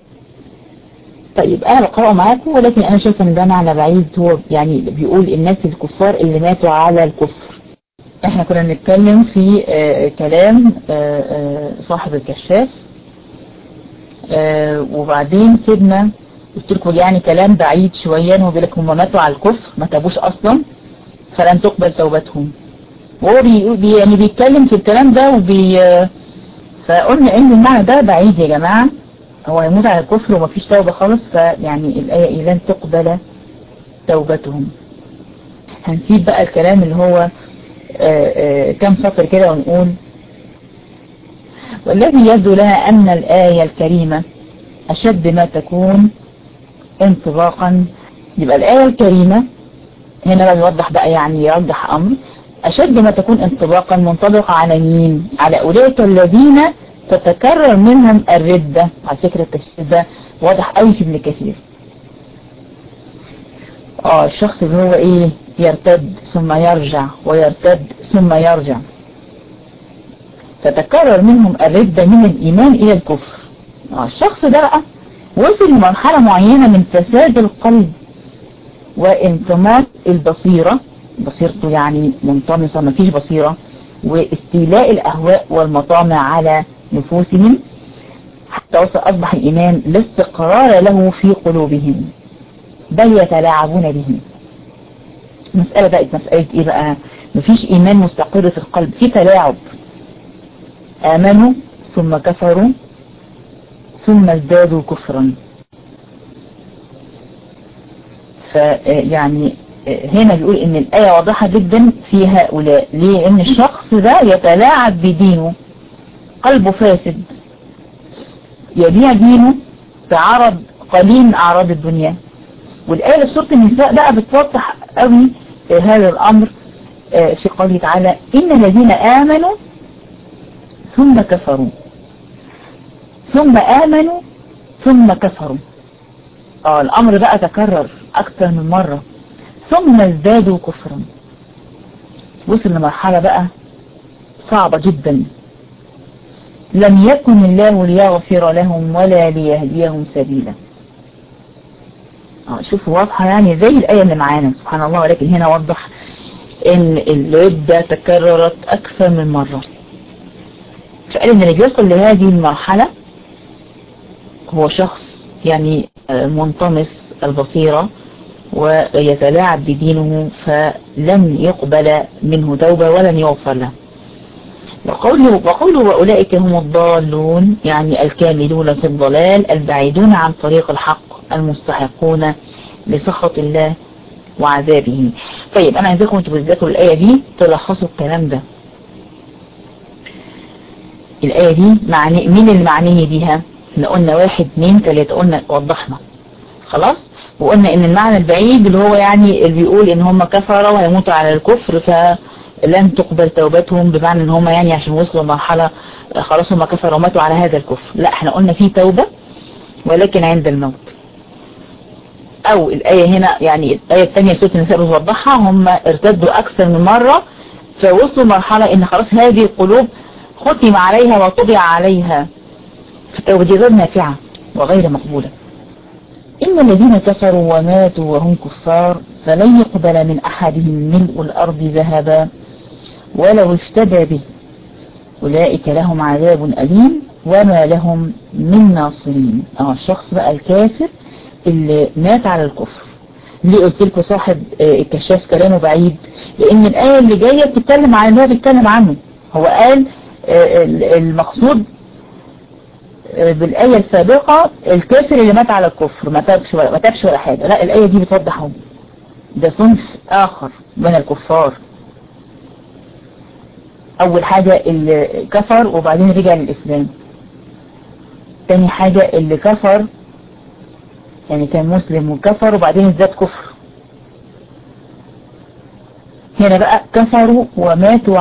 طيب أنا بقرأه معاكم، ولكن أنا شايفة أن ده معنى بعيد. هو يعني بيقول الناس الكفار اللي ماتوا على الكفر. احنا كنا بنتكلم في كلام صاحب الكشاف، وبعدين سيبنا قلت لكم يعني كلام بعيد شوية، هو بيقول لك هم ماتوا على الكفر ما تابوش أصلا فلن تقبل توبتهم. وهو يعني بيتكلم في الكلام ده فقلنا ان المعنى ده بعيد يا جماعة، هو يموت على الكفر ومفيش توبة خالص، فيعني الآية لن تقبل توبتهم. هنسيب بقى الكلام اللي هو كم سطر كده ونقول والذي يبدو لها أن الآية الكريمة أشد ما تكون انطباقا. يبقى الآية الكريمة هنا بقى بيوضح بقى، يعني يرجح أمر أشد ما تكون انطباقا منطبقة على مين؟ على أولئك الذين تتكرر منهم الردة. على فكرة التفسير ده واضح قوي في ابن كثير. الشخص اللي هو ايه؟ يرتد ثم يرجع ويرتد ثم يرجع. تتكرر منهم الردة من الإيمان إلى الكفر. الشخص ده بقى وصل لمرحلة معينة من فساد القلب وانطماس البصيرة، بصيرته يعني منطمسة ما فيش بصيرة، واستيلاء الأهواء والمطامع على نفوسهم، حتى أصبح الإيمان لا استقرار له في قلوبهم بل يتلاعبون به. مسألة بقت مسألة إيه بقى؟ مفيش إيمان مستقر في القلب، في تلاعب. آمنوا ثم كفروا ثم ازدادوا كفرا. فيعني هنا بيقول ان الآية واضحة جدا في هؤلاء. ليه؟ لأن الشخص ده يتلاعب بدينه، قلبه فاسد، يبيع دينه بعرض قليل من أعراض الدنيا. والآية اللي في سورة النساء بقى بتوضح قوي هذا الأمر في قوله تعالى إن الذين آمنوا ثم كفروا ثم آمنوا ثم كفروا. الأمر بقى تكرر أكثر من مرة. ثم ازدادوا كفرا. وصل لمرحلة بقى صعبة جدا. لم يكن الله ليغفر لهم ولا ليهديهم سبيلا. شوفوا واضحة يعني زي الآية اللي معانا سبحان الله، ولكن هنا وضح ان الردة تكررت أكثر من مرة. فقال ان اللي بيوصل لهذه المرحلة هو شخص يعني منطمس البصيرة ويتلاعب بدينه، فلن يقبل منه توبة ولن يغفر له. وقوله وأولئك هم الضالون، يعني الكاملون في الضلال البعيدون عن طريق الحق المستحقون لسخط الله وعذابه. طيب أنا عايزاكم انتوا بتذاكروا الآية دي تلخصوا الكلام ده. الآية دي مين اللي معنيه بيها؟ احنا قلنا 1 2 3، قلنا وضحنا خلاص، وقلنا ان المعنى البعيد اللي هو يعني اللي بيقول ان هم كفروا وهيموتوا على الكفر فلن تقبل توبتهم، بمعنى ان هم يعني عشان وصلوا لمرحلة خلاص هم كفروا وماتوا على هذا الكفر. لا، احنا قلنا في توبة ولكن عند الموت. او الآية هنا يعني الآية الثانية سورة النساء بتوضحها، هم ارتدوا اكثر من مرة فوصلوا مرحلة ان خلاص هذه القلوب ختم عليها وطبع عليها، فالتوبة دي غير نافعة وغير مقبولة. إن الذين كفروا وماتوا وهم كفار فلن يقبل من أحدهم ملء الأرض ذهبا ولو افتدى به أولئك لهم عذاب أليم وما لهم من ناصرين. الشخص بقى الكافر اللي مات على الكفر. ليه قلت لكم صاحب الكشاف كلامه بعيد؟ لأن الآية اللي جاية بتتكلم عن اللي هو بيتكلم عنه. هو قال المقصود بالآية السابقة الكافر اللي مات على الكفر ما تابش ولا حاجة. لا، الآية دي بتوضحه ده صنف آخر من الكفار. أول حاجة اللي كفر وبعدين رجع للإسلام. تاني حاجة اللي كفر يعني كان مسلم وكفر وبعدين ازداد كفر. هنا بقى كفروا وماتوا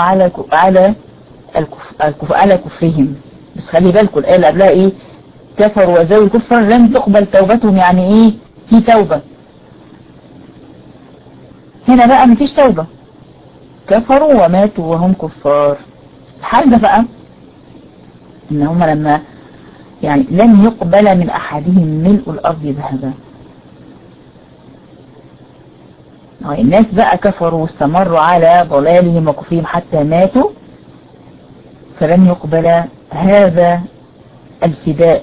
على كفرهم. بس خلي بالكم الآية اللي قبلها ايه؟ كفروا وزادوا الكفر لن تقبل توبتهم، يعني ايه؟ في توبة. هنا بقى مفيش توبة، كفروا وماتوا وهم كفار. الحال ده بقى ان هم لما يعني لن يقبل من احدهم ملء الارض ذهبا. الناس بقى كفروا واستمروا على ضلالهم وكفرهم حتى ماتوا، فلن يقبل هذا الفداء.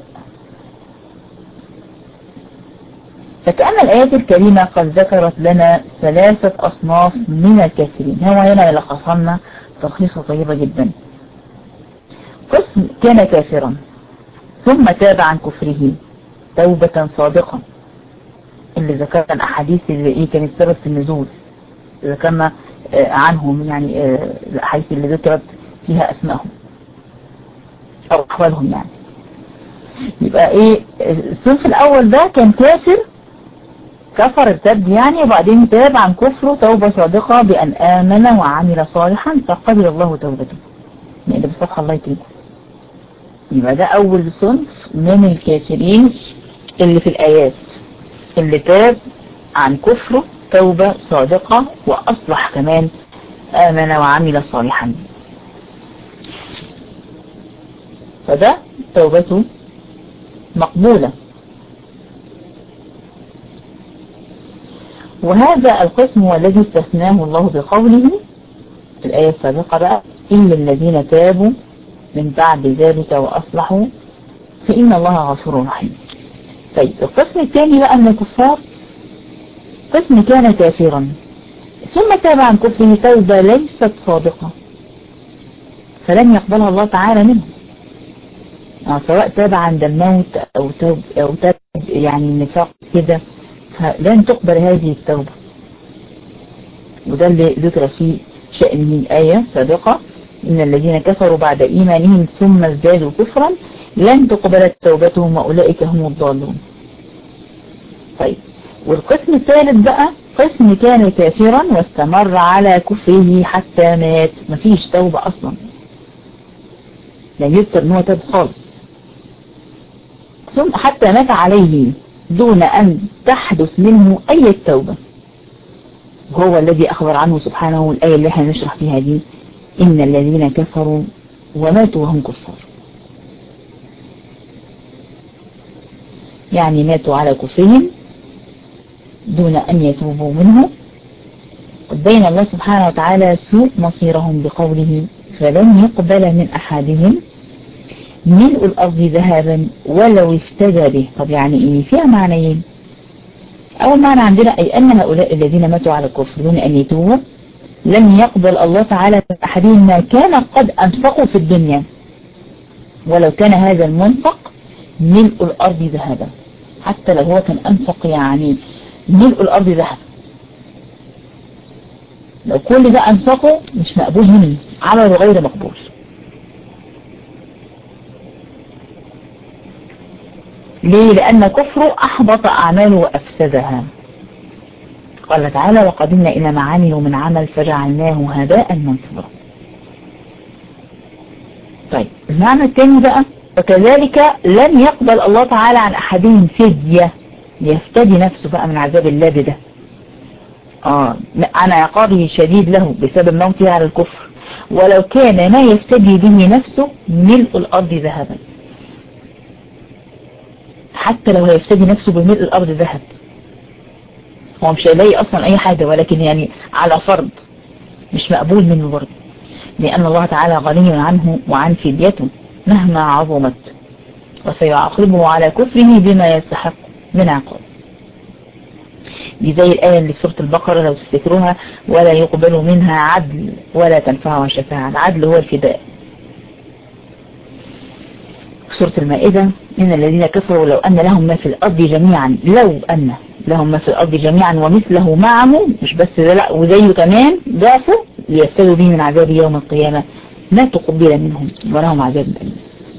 فكأن الآيات الكريمة قد ذكرت لنا 3 أصناف من الكافرين. هو هنا لخصنا تلخيصة طيبة جدا. قسم كان كافرا ثم تاب عن كفره توبة صادقة، اللي ذكرنا الأحاديث اللي كانت سبب في النزول، ذكرنا عنهم يعني الأحاديث اللي ذكرت فيها أسمائهم أو أحوالهم يعني. يبقى الصنف الأول ده كان كافر كفر ارتد يعني، وبعدين تاب عن كفره توبة صادقة بأن آمن وعمل صالحا فقبل الله توبته. يعني ده بصفحة الله يكرمكم. يبقى ده أول صنف من الكافرين اللي في الآيات، اللي تاب عن كفره توبة صادقة وأصلح كمان، آمن وعمل صالحا، فده توبته مقبولة. وهذا القسم هو الذي استثناه الله بقوله في الآية السابقة بقى إلا الذين تابوا من بعد ذلك وأصلحوا فإن الله غفور رحيم. طيب القسم الثاني بقى من الكفار قسم كان كافرا ثم تاب عن كفره توبة ليست صادقة فلم يقبلها الله تعالى منه، سواء تاب عند الموت أو تاب يعني النفاق كده، فلن تقبل هذه التوبة. وده اللي ذكر في شأنه الآية سابقة إن الذين كفروا بعد إيمانهم ثم ازدادوا كفرا لن تقبل توبتهم وأولئك هم الضالون. طيب والقسم الثالث بقى قسم كان كافرا واستمر على كفره حتى مات، مفيش توبة أصلا، لم يذكر أنه تاب خالص، ثم حتى مات عليه دون أن تحدث منه أي توبة. وهو الذي أخبر عنه سبحانه الآية اللي احنا نشرح فيها دي إن الذين كفروا وماتوا وهم كفار، يعني ماتوا على كفرهم دون أن يتوبوا منه. قد بين الله سبحانه وتعالى سوء مصيرهم بقوله فلن يقبل من أحدهم ملء الأرض ذهبا ولو افتدى به. طب يعني إيه؟ فيها معنيين. أول معنى عندنا أي أن هؤلاء الذين ماتوا على الكفر دون أن يتوبوا لن يقبل الله تعالى من أحدهم ما كان قد أنفقوا في الدنيا ولو كان هذا المنفق ملء الأرض ذهبا، حتى لو هو كان أنفق يعني ملء الأرض ذهب، لو كل ده أنفقه مش مقبول منه، عمله غير مقبول. ليه؟ لأن كفره أحبط أعماله وأفسدها. قال تعالى وقدمنا إلى ما عملوا من عمل فجعلناه هباء منثورا. طيب المعنى الثاني بقى وكذلك لن يقبل الله تعالى عن أحدهم فدية ليفتدي نفسه بقى من عذاب الله بده، عن عقابه شديد له بسبب موته على الكفر، ولو كان ما يفتدي به نفسه ملء الأرض ذهبا. حتى لو هيفتدي نفسه بملء الأرض ذهب هو مش هيلاقي أصلا أي حاجة، ولكن يعني على فرض مش مقبول منه برضه، لأن الله تعالى غني عنه وعن فديته مهما عظمت، وسيعاقبه على كفره بما يستحق من عقاب. دي زي الآية اللي في سورة البقرة لو تفتكروها ولا يقبل منها عدل ولا تنفعها شفاعة. العدل هو الفداء. في سورة المائدة إن الذين كفروا لو أن لهم ما في الأرض جميعا، لو أن لهم ما في الأرض جميعا ومثله معه، مش بس ده لا وزيه كمان ضعفوا ليفتدوا به من عذاب يوم القيامة ما تقبل منهم ولهم عذاب أليم.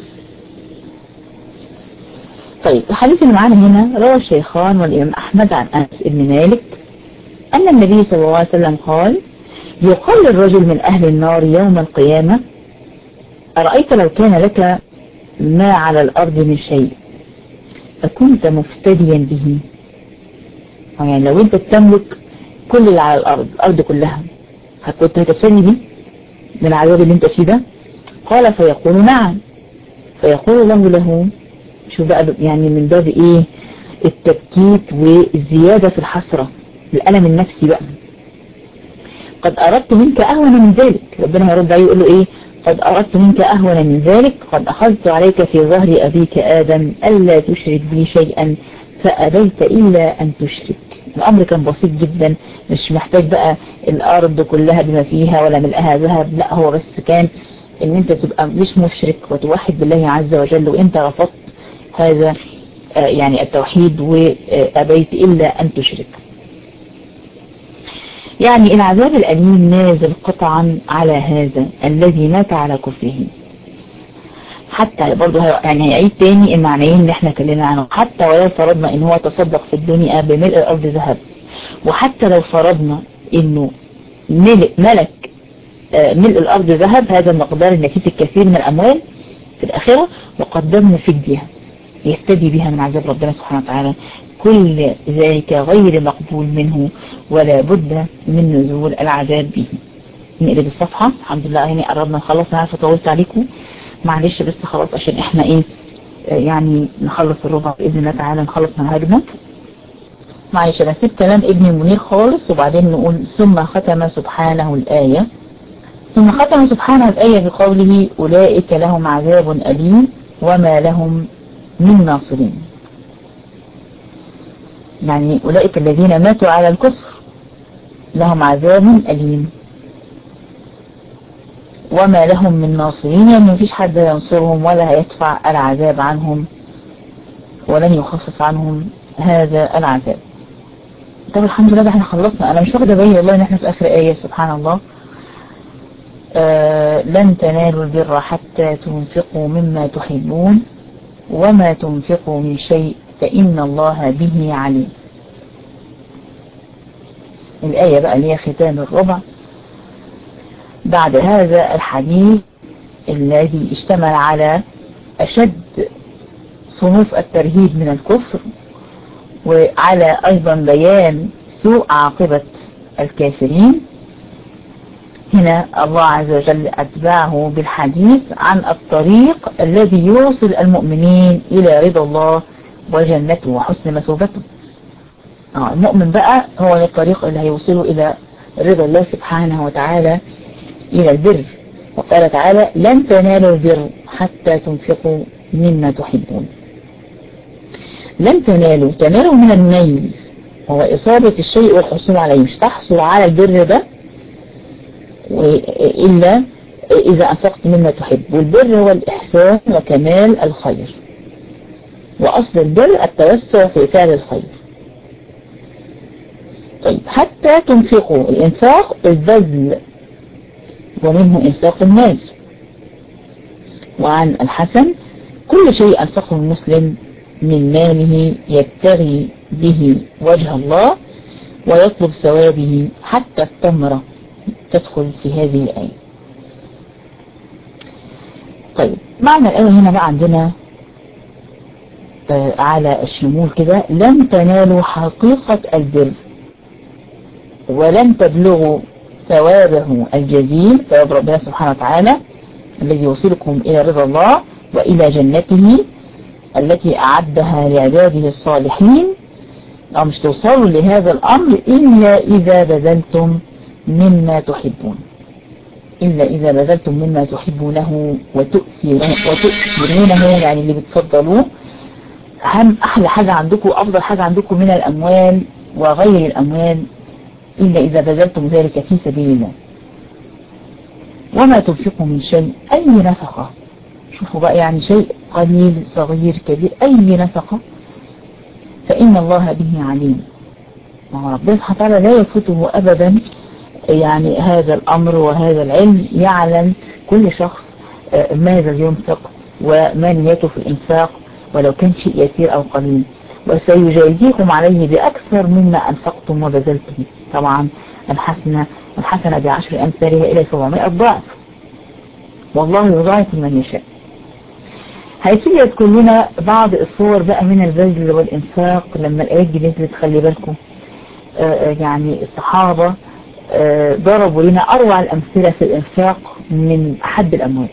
طيب الحديث اللي معانا هنا روى الشيخان والإمام أحمد عن أنس بن مالك أن النبي صلى الله عليه وسلم قال يقال الرجل من أهل النار يوم القيامة أرأيت لو كان لك ما على الأرض من شيء فكنت مفتديا به، يعني لو أنت تملك كل اللي على الأرض كلها كنت هتفتدي به من العذاب اللي أنت فيه ده؟ قال فيقول نعم، فيقول الله له شو بقى يعني من باب إيه التبكيت والزيادة في الحسرة الألم النفسي بقى، قد أردت منك أهون من ذلك. ربنا هيرد عليه يقول له إيه قد أردت منك أهون من ذلك، قد أخذت عليك في ظهر أبيك آدم ألا تشرك بي شيئا فأبيت إلا أن تشرك. الأمر كان بسيط جدا، مش محتاج بقى الأرض كلها بما فيها ولا ملئها ذهب، لا هو بس كان إن أنت تبقى مش مشرك وتوحد بالله عز وجل، وأنت رفضت هذا يعني التوحيد وأبيت إلا أن تشرك. يعني العذاب الأليم نازل قطعا على هذا الذي مات على كفره، حتى برضه يعني هيعيد تاني المعنيين اللي احنا اتكلمنا عنهم. حتى ولو فرضنا ان هو تصدق في الدنيا بملء الارض ذهب، وحتى لو فرضنا انه ملك ملء الارض ذهب، هذا المقدار النفيس الكثير من الاموال في الاخرة، وقدمنا فدية يفتدي بها من عذاب ربنا سبحانه وتعالى، كل ذلك غير مقبول منه ولا بد من نزول العذاب به. نقلب الصفحة. الحمد لله هنا قربنا نخلص. انا عارفه طولت عليكم، معلش بس خلاص عشان احنا ايه يعني نخلص الربع باذن الله تعالى، نخلص منهجنا. معلش انا سيب كلام ابن المنير خالص وبعدين نقول ثم ختم سبحانه الآية. ثم ختم سبحانه الآية بقوله أولئك لهم عذاب أليم وما لهم من ناصرين. يعني أولئك الذين ماتوا على الكفر لهم عذاب أليم وما لهم من ناصرين، يعني مفيش حد ينصرهم ولا هيدفع العذاب عنهم ولن يخفف عنهم هذا العذاب. طب الحمد لله ده احنا خلصنا. انا مش واخده بالي والله ان احنا في اخر آية. سبحان الله. لن تنالوا البر حتى تنفقوا مما تحبون وما تنفقوا من شيء فإن الله به عليم. الآية بقى اللي هي ختام الربع بعد هذا الحديث الذي اشتمل على أشد صنوف الترهيب من الكفر، وعلى أيضا بيان سوء عاقبة الكافرين. هنا الله عز وجل أتبعه بالحديث عن الطريق الذي يوصل المؤمنين إلى رضا الله وجنته وحسن مثوبته. المؤمن بقى هو الطريق اللي هيوصله إلى رضا الله سبحانه وتعالى، إلى البر. وقال تعالى لن تنالوا البر حتى تنفقوا مما تحبون. لن تنالوا من النيل هو إصابة الشيء والحصول عليه، مش تحصل على البر ده إلا إذا أنفقت مما تحب. والبر هو الإحسان وكمال الخير، وأصل البر التوسع في فعل الخير. طيب حتى تنفقوا، الإنفاق البذل ومنه إنفاق المال. وعن الحسن كل شيء أنفقه المسلم من ماله يبتغي به وجه الله ويطلب ثوابه حتى التمرة تدخل في هذه الآية. طيب معنى الآية هنا بقى عندنا على الشمول كده: لن تنالوا حقيقة البر ولن تبلغوا ثوابه الجزيل، ثواب ربنا سبحانه وتعالى الذي يوصلكم إلى رضا الله وإلى جنته التي أعدها لعباده الصالحين، أو مش توصلوا لهذا الأمر إلا إذا بذلتم مما تحبون، إلا إذا بذلتم مما تحبونه وتؤثرونه، يعني اللي بتفضلوه، أهم أحلى حاجة عندكم، أفضل حاجة عندكم من الأموال وغير الأموال، إلا إذا بذلتم ذلك في سبيل الله. وما تنفقوا من شيء، أي نفقة، شوفوا بقى يعني شيء قليل صغير كبير، أي نفقة فإن الله به عليم. ربنا سبحانه وتعالى لا يفوته أبدا يعني هذا الأمر وهذا العلم، يعلم كل شخص ماذا ينفق وما نيته في الإنفاق ولو كان شيء يسير أو قليل، وسيجازيكم عليه بأكثر مما أنفقتم وبذلتم. طبعا الحسنة ب10 أمثالها إلى 700 ضعف، والله يضاعف من يشاء. هيبتدي يذكر لنا بعض الصور بقى من البذل والإنفاق لما الآيات دي نزلت. خلي بالكم يعني الصحابة ضربوا لنا أروع الأمثلة في الإنفاق من أحد الأموال.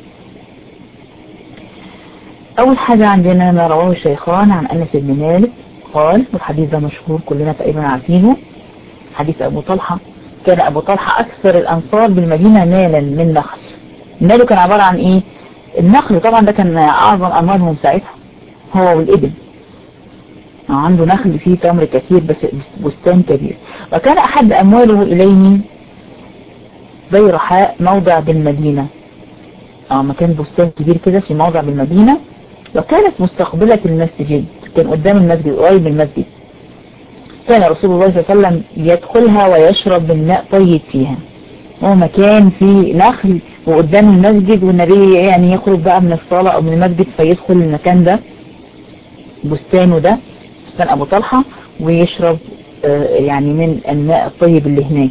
أول حاجة عندنا ما رواه الشيخان عن أنس بن مالك قال، والحديث ده مشهور كلنا تقريبا عارفينه، حديث أبو طلحة. كان أبو طلحة أكثر الأنصار بالمدينة مالا من نخل. ماله كان عبارة عن إيه؟ النخل، طبعا ده كان أعظم أموالهم ساعتها، هو والإبل. عنده نخل فيه تمر كثير، بس بستان كبير. وكان أحد أمواله إليه بيرحاء موضع بالمدينة، مكان بستان كبير كده في موضع بالمدينة، وكانت مستقبلة المسجد، كان قدام المسجد قريب من المسجد. كان رسول الله صلى الله عليه وسلم يدخلها ويشرب من ماء طيب فيها، وهو مكان فيه نخل وقدام المسجد، والنبي يعني يخرج بقى من الصالة او من المسجد فيدخل المكان ده بستانه ده بستان ابو طلحة ويشرب يعني من الماء الطيب اللي هناك.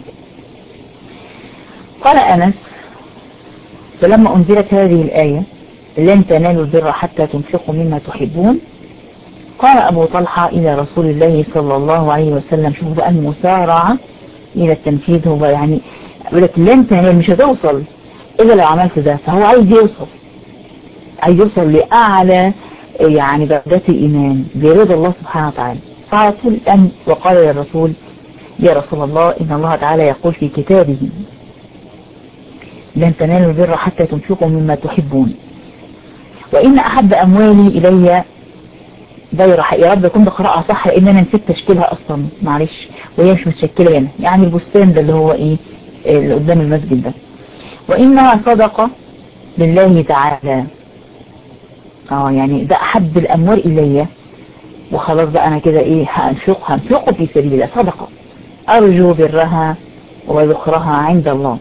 قال انس فلما انزلت هذه الآية لن تنالوا البر حتى تنفقوا مما تحبون قال ابو طلحة الى رسول الله صلى الله عليه وسلم، شوفوا بقى المسارعة الى التنفيذ، هو يعني يقول لك لن تنال، مش هتوصل اذا لو عملت ده، فهو عايز يوصل لأعلى يعني درجات الإيمان برضا الله سبحانه وتعالى. فعلى طول وقال للرسول يا رسول الله إن الله تعالى يقول في كتابه لن تنالوا البر حتى تنفقوا مما تحبون وإن أحب أموالي إلي دايرة. يا رب يكون بقراءة صح لأن أنا نسيت تشكيلها أصلا، معلش، وهي مش متشكلة هنا، يعني البستان ده اللي هو إيه اللي قدام المسجد ده، وإنها صدقة لله تعالى. يعني ده أحب الأموال إلي، وخلاص بقى أنا كده إيه هنفقه في سبيل الله، صدقة أرجو برها وذخرها عند الله،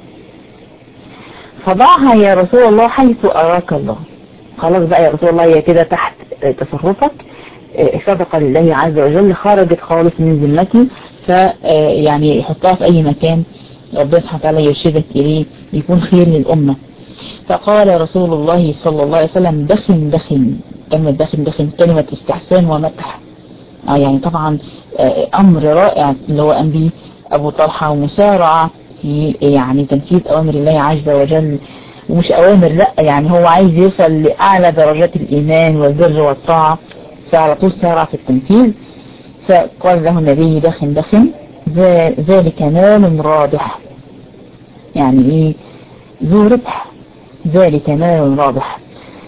فضعها يا رسول الله حيث أراك الله. خلاص بقى يا رسول الله هي كده تحت تصرفك، صدقة لله عز وجل خرجت خالص من ذمتي، فيعني يحطها في أي مكان ربنا سبحانه وتعالى يرشدك إليه يكون خير للأمة. فقال رسول الله صلى الله عليه وسلم دخن. كلمة دخن كلمة استحسان ومدح، يعني طبعا أمر رائع اللي هو قام به أبو طلحة، ومسارعة في يعني تنفيذ أوامر الله عز وجل، ومش أوامر لا، يعني هو عايز يوصل لأعلى درجات الإيمان والبر والطاعة، فعلى طول سارع في التنفيذ. فقال له النبي دخن ذلك مال رابح، يعني إيه ذو ربح، ذلك مال رابح.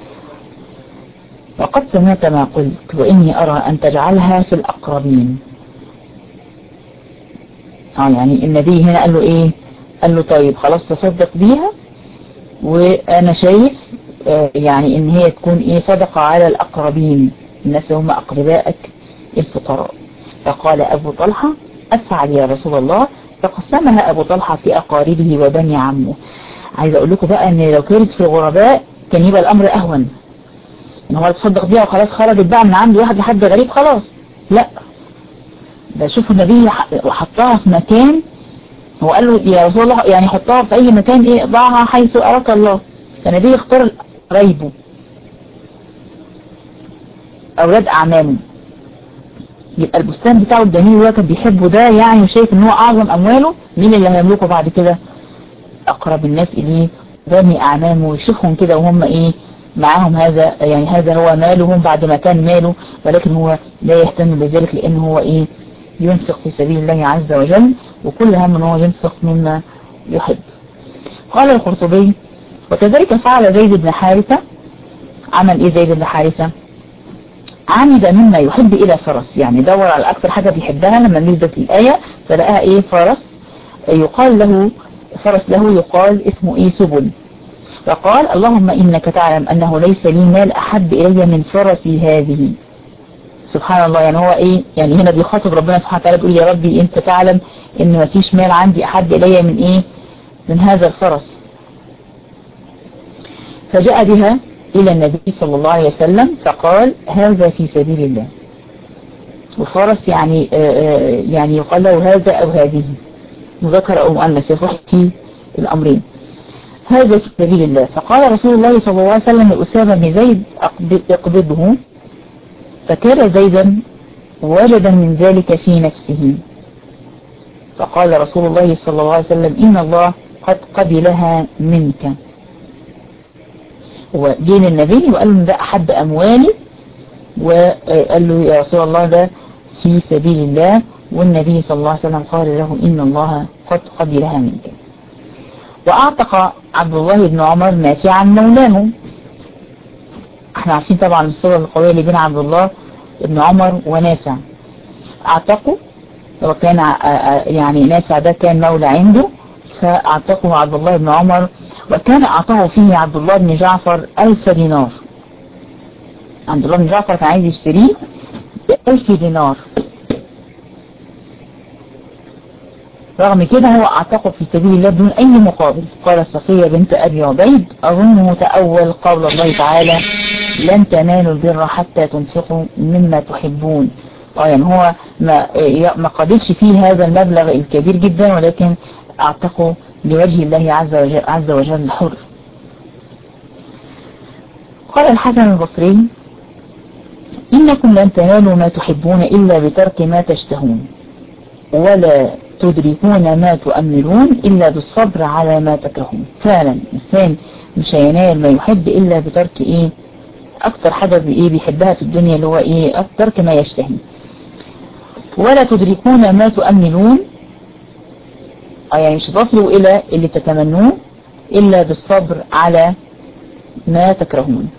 وقد سمعت ما قلت وإني أرى أن تجعلها في الأقربين. يعني النبي هنا قال له إيه؟ قال له طيب خلاص تصدق بيها، وأنا شايف يعني إن هي تكون إيه صدقة على الأقربين، الناس هم أقربائك الفقراء. فقال أبو طلحة أفعل يا رسول الله، فقسمها أبو طلحة في أقاربه وبني عمه. عايز أقول لكم بقى إن لو كانت في الغرباء كان يبقى الأمر أهون، إن هو يتصدق بيها وخلاص خرجت بقى من عند واحد لحد غريب خلاص، لا، ده شوفوا النبي حطها في مكان، هو قال له يا رسول الله يعني حطها في أي مكان، إيه ضعها حيث أراك الله. فالنبي اختار قرايبه أولاد أعمامه، يبقى البستان بتاعه الجميل وهو كان بيحبه ده، يعني وشايف إن هو أعظم أمواله. مين اللي هيملكه بعد كده؟ أقرب الناس إليه بني أعمامه، ويشوفهم كده وهم إيه معاهم هذا، يعني هذا هو مالهم بعد ما كان ماله، ولكن هو لا يهتم بذلك لأنه هو إيه ينفق في سبيل الله عز وجل، وكل هم أنه هو ينفق مما يحب. قال القرطبي وكذلك فعل زيد بن حارثة. عمل إيه زيد بن حارثة؟ عمد مما يحب إلى فرس، يعني دور على أكثر حاجة بيحبها لما نزلت الآية فلقاها إيه فرس، يقال له فرس له يقال اسمه إيه سبل. فقال اللهم إنك تعلم أنه ليس لي مال أحب إلي من فرسي هذه. سبحان الله، يعني هو إيه يعني هنا بيخاطب ربنا سبحانه وتعالى بيقول يا ربي أنت تعلم إن ما فيش مال عندي أحب إلي من إيه من هذا الفرس. فجاء بها إلى النبي صلى الله عليه وسلم فقال هذا في سبيل الله. وفرس يعني يعني يقال له هذا أو هذه، مذكر أو مؤنث، يصح في الأمرين. هذا في سبيل الله. فقال رسول الله صلى الله عليه وسلم لأسامة بن زيد اقبضه، فكان زيدا وجدا من ذلك في نفسه، فقال رسول الله صلى الله عليه وسلم إن الله قد قبلها منك. هو دين النبي وقال له ده أحب أموالي، وقال له يا رسول الله ده في سبيل الله، والنبي صلى الله عليه وسلم قال له إن الله قد قبلها منك. وأعتق عبد الله بن عمر نافعا مولاه. احنا عارفين طبعا الصلة القوية اللي بين عبد الله بن عمر ونافع. اعتقوا، وكان يعني نافع ده كان مولى عنده، فاعتقه عبد الله بن عمر، وكان اعطاه فيه عبد الله بن جعفر 1000 دينار. عبد الله بن جعفر كان عايز يشتريه ب1000 دينار. رغم كده هو اعتقه في سبيل الله بدون اي مقابل. قالت صفية بنت ابي عبيد اظنه تأول قول الله تعالى لن تنالوا البر حتى تنفقوا مما تحبون. يعني هو ما قابلش فيه هذا المبلغ الكبير جدا، ولكن اعتقه لوجه الله عز وجل حر. قال الحسن البصري إنكم لن تنالوا ما تحبون إلا بترك ما تشتهون، ولا تدركون ما تؤملون إلا بالصبر على ما تكرهون. فعلا الإنسان مش هينال ما يحب إلا بترك إيه أكتر حاجة بيحبها في الدنيا، اللي هو إيه ترك ما يشتهي. ولا تدركون ما تؤملون، يعني مش تصلوا إلى اللي تتمنوه إلا بالصبر على ما تكرهون.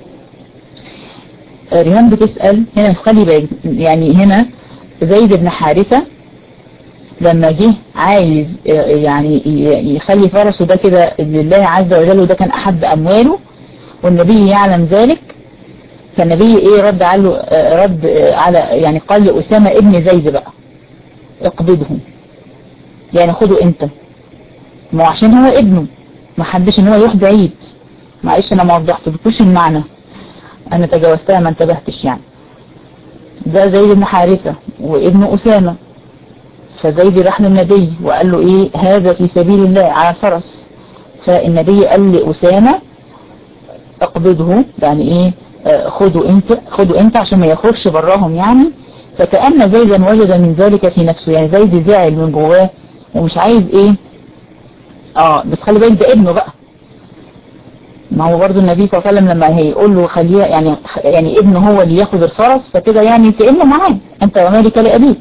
ريهام بتسأل هنا، خلي بالك يعني هنا زيد بن حارثة لما جه عايز يعني يخلي فرسه ده كده لله عز وجل، وده كان أحب أمواله والنبي يعلم ذلك، فالنبي ايه رد على يعني قال لأسامة ابن زيد بقى اقبضه، يعني خده انت، ما عشان هو ابنه ما حبش ان هو يروح بعيد. معلش انا ما وضحتلكوش المعنى، انا تجاوزتها ما انتبهتش. يعني ده زيد بن حارثة وابن أسامة، فزيد راح للنبي وقال له ايه هذا في سبيل الله على الفرس، فالنبي قال لأسامة اقبضه، يعني ايه خدوا انت عشان ما يخرجش براهم يعني. فكأن زيدا وجد من ذلك في نفسه، يعني زيد زعل من جواه ومش عايز ايه بس خلي بالك ده ابنه بقى، ما هو برضو النبي صلى الله عليه وسلم لما هيقول له خليه يعني ابنه هو اللي ياخد الفرس، فكده يعني كأنه معاه انت ومالك لأبيك.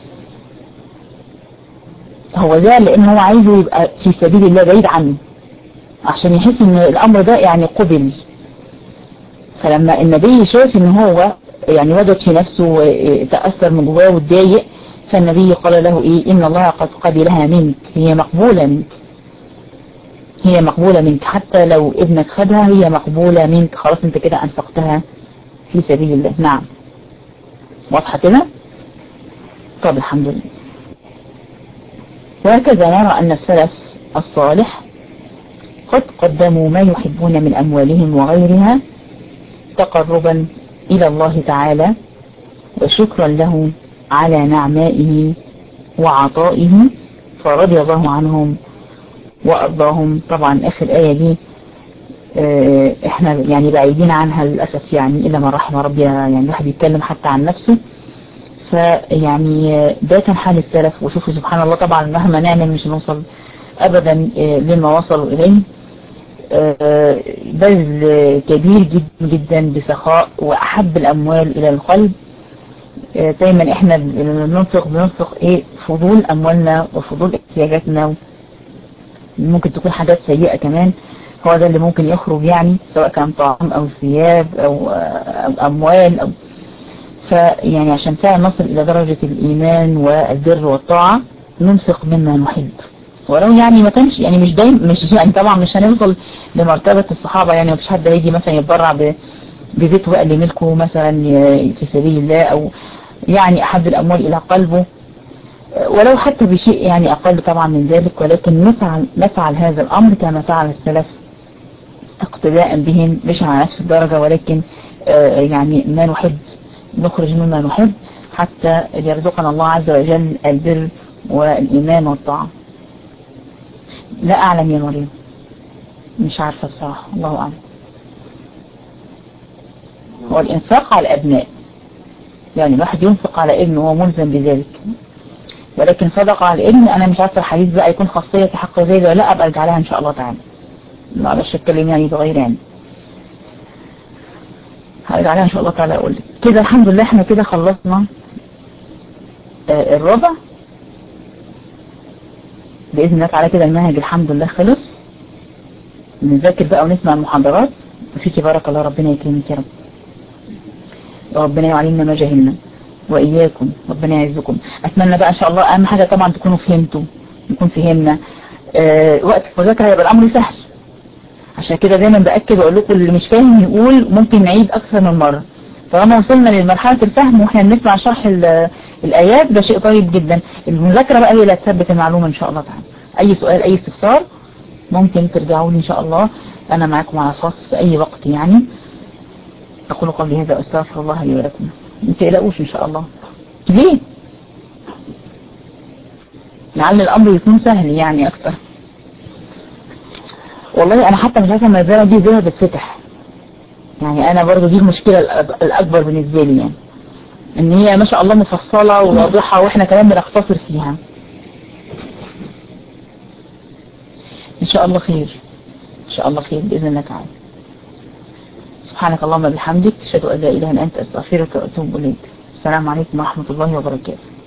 هو زعل لان هو عايزه يبقى في سبيل الله بعيد عنه عشان يحس ان الامر ده يعني قبل. فلما النبي شاف ان هو يعني وجد في نفسه وتأثر من جواه واتضايق، فالنبي قال له ايه ان الله قد قبلها منك، هي مقبولة منك، هي مقبولة منك، حتى لو ابنك خدها هي مقبولة منك، خلاص انت كده انفقتها في سبيل الله. نعم واضحة كده؟ طب الحمد لله. وهكذا نرى ان السلف الصالح قد قدموا ما يحبون من اموالهم وغيرها تقربا إلى الله تعالى وشكرا له على نعمائه وعطائه، فرضي الله عنهم وأرضاهم. طبعا آخر آية دي احنا يعني بعيدين عنها للأسف، يعني إلا ما رحم ربي، يعني الواحد يتكلم حتى عن نفسه. فيعني ده كان حال السلف، وشوفوا سبحان الله طبعا مهما نعمل مش نوصل أبدا لما وصلوا إليه. بذل كبير جدا جدا بسخاء وأحب الأموال إلى القلب. دايما احنا بننفق ايه فضول أموالنا وفضول احتياجاتنا، ممكن تكون حاجات سيئة كمان، هو ده اللي ممكن يخرج يعني، سواء كان طعام أو ثياب أو أموال أو فيعني عشان فعلا نصل إلى درجة الإيمان والبر والطاعة ننفق مما نحب. ولو يعني ما كانش يعني مش دايما مش يعني طبعا مش هنوصل لمرتبة الصحابة، يعني مفيش حد هيجي مثلا يتبرع ببيته بقى اللي ملكه مثلا في سبيل الله، او يعني احب الاموال الى قلبه، ولو حتى بشيء يعني اقل طبعا من ذلك، ولكن نفعل هذا الامر كما فعل السلف اقتداء بهم، مش على نفس الدرجة ولكن يعني ما نحب نخرج مما نحب حتى يرزقنا الله عز وجل البر والإيمان والطاعة. لا أعلم يا مريم، مش عارفة بصراحة، الله أعلم. هو الإنفاق على الأبناء، يعني الواحد ينفق على ابنه وهو ملزم بذلك، ولكن صدقة على الابن أنا مش عارفة الحديث بقى يكون خاصية في حق زيد ولا لا، أبقى أرجع لها إن شاء الله تعالى، معلش أتكلم يعني بغير يعني، هرجع لها إن شاء الله تعالى أقول لك. كده الحمد لله احنا كده خلصنا الربع بإذن الله تعالى. كده المنهج الحمد لله خلص، نذاكر بقى ونسمع المحاضرات. فيكي بارك الله، ربنا يكرمك يا رب، وربنا يعلمنا ما جهلنا وإياكم، ربنا يعزكم. أتمنى بقى إن شاء الله أهم حاجة طبعا تكونوا فهمتوا، نكون فهمنا. وقت المذاكرة هيبقى الأمر سهل، عشان كده دايما بأكد وأقول لكم اللي مش فاهم يقول، ممكن نعيد أكثر من مرة، طالما وصلنا لمرحلة الفهم واحنا بنسمع شرح الآيات ده شيء طيب جدا. المذاكرة بقى هي اللي هتثبت المعلومة إن شاء الله تعالى. أي سؤال أي استفسار ممكن ترجعوا لي إن شاء الله، أنا معكم على الخاص في أي وقت يعني. أقول قولي هذا وأستغفر الله لي ولكم. ما تقلقوش إن شاء الله. ليه؟ لعل الأمر يكون سهل يعني أكتر. والله أنا حتى مش عارفة المنزلة دي ازاي هتتفتح يعني. أنا برضو دي المشكلة الأكبر بالنسبة لي يعني، إن هي ما شاء الله مفصلة وواضحة وإحنا كمان بنختصر فيها. إن شاء الله خير، إن شاء الله خير بإذن الله تعالى. سبحانك اللهم وبحمدك، أشهد أن لا إله إلا أنت، أستغفرك وأتوب إليك. السلام عليكم ورحمة الله وبركاته.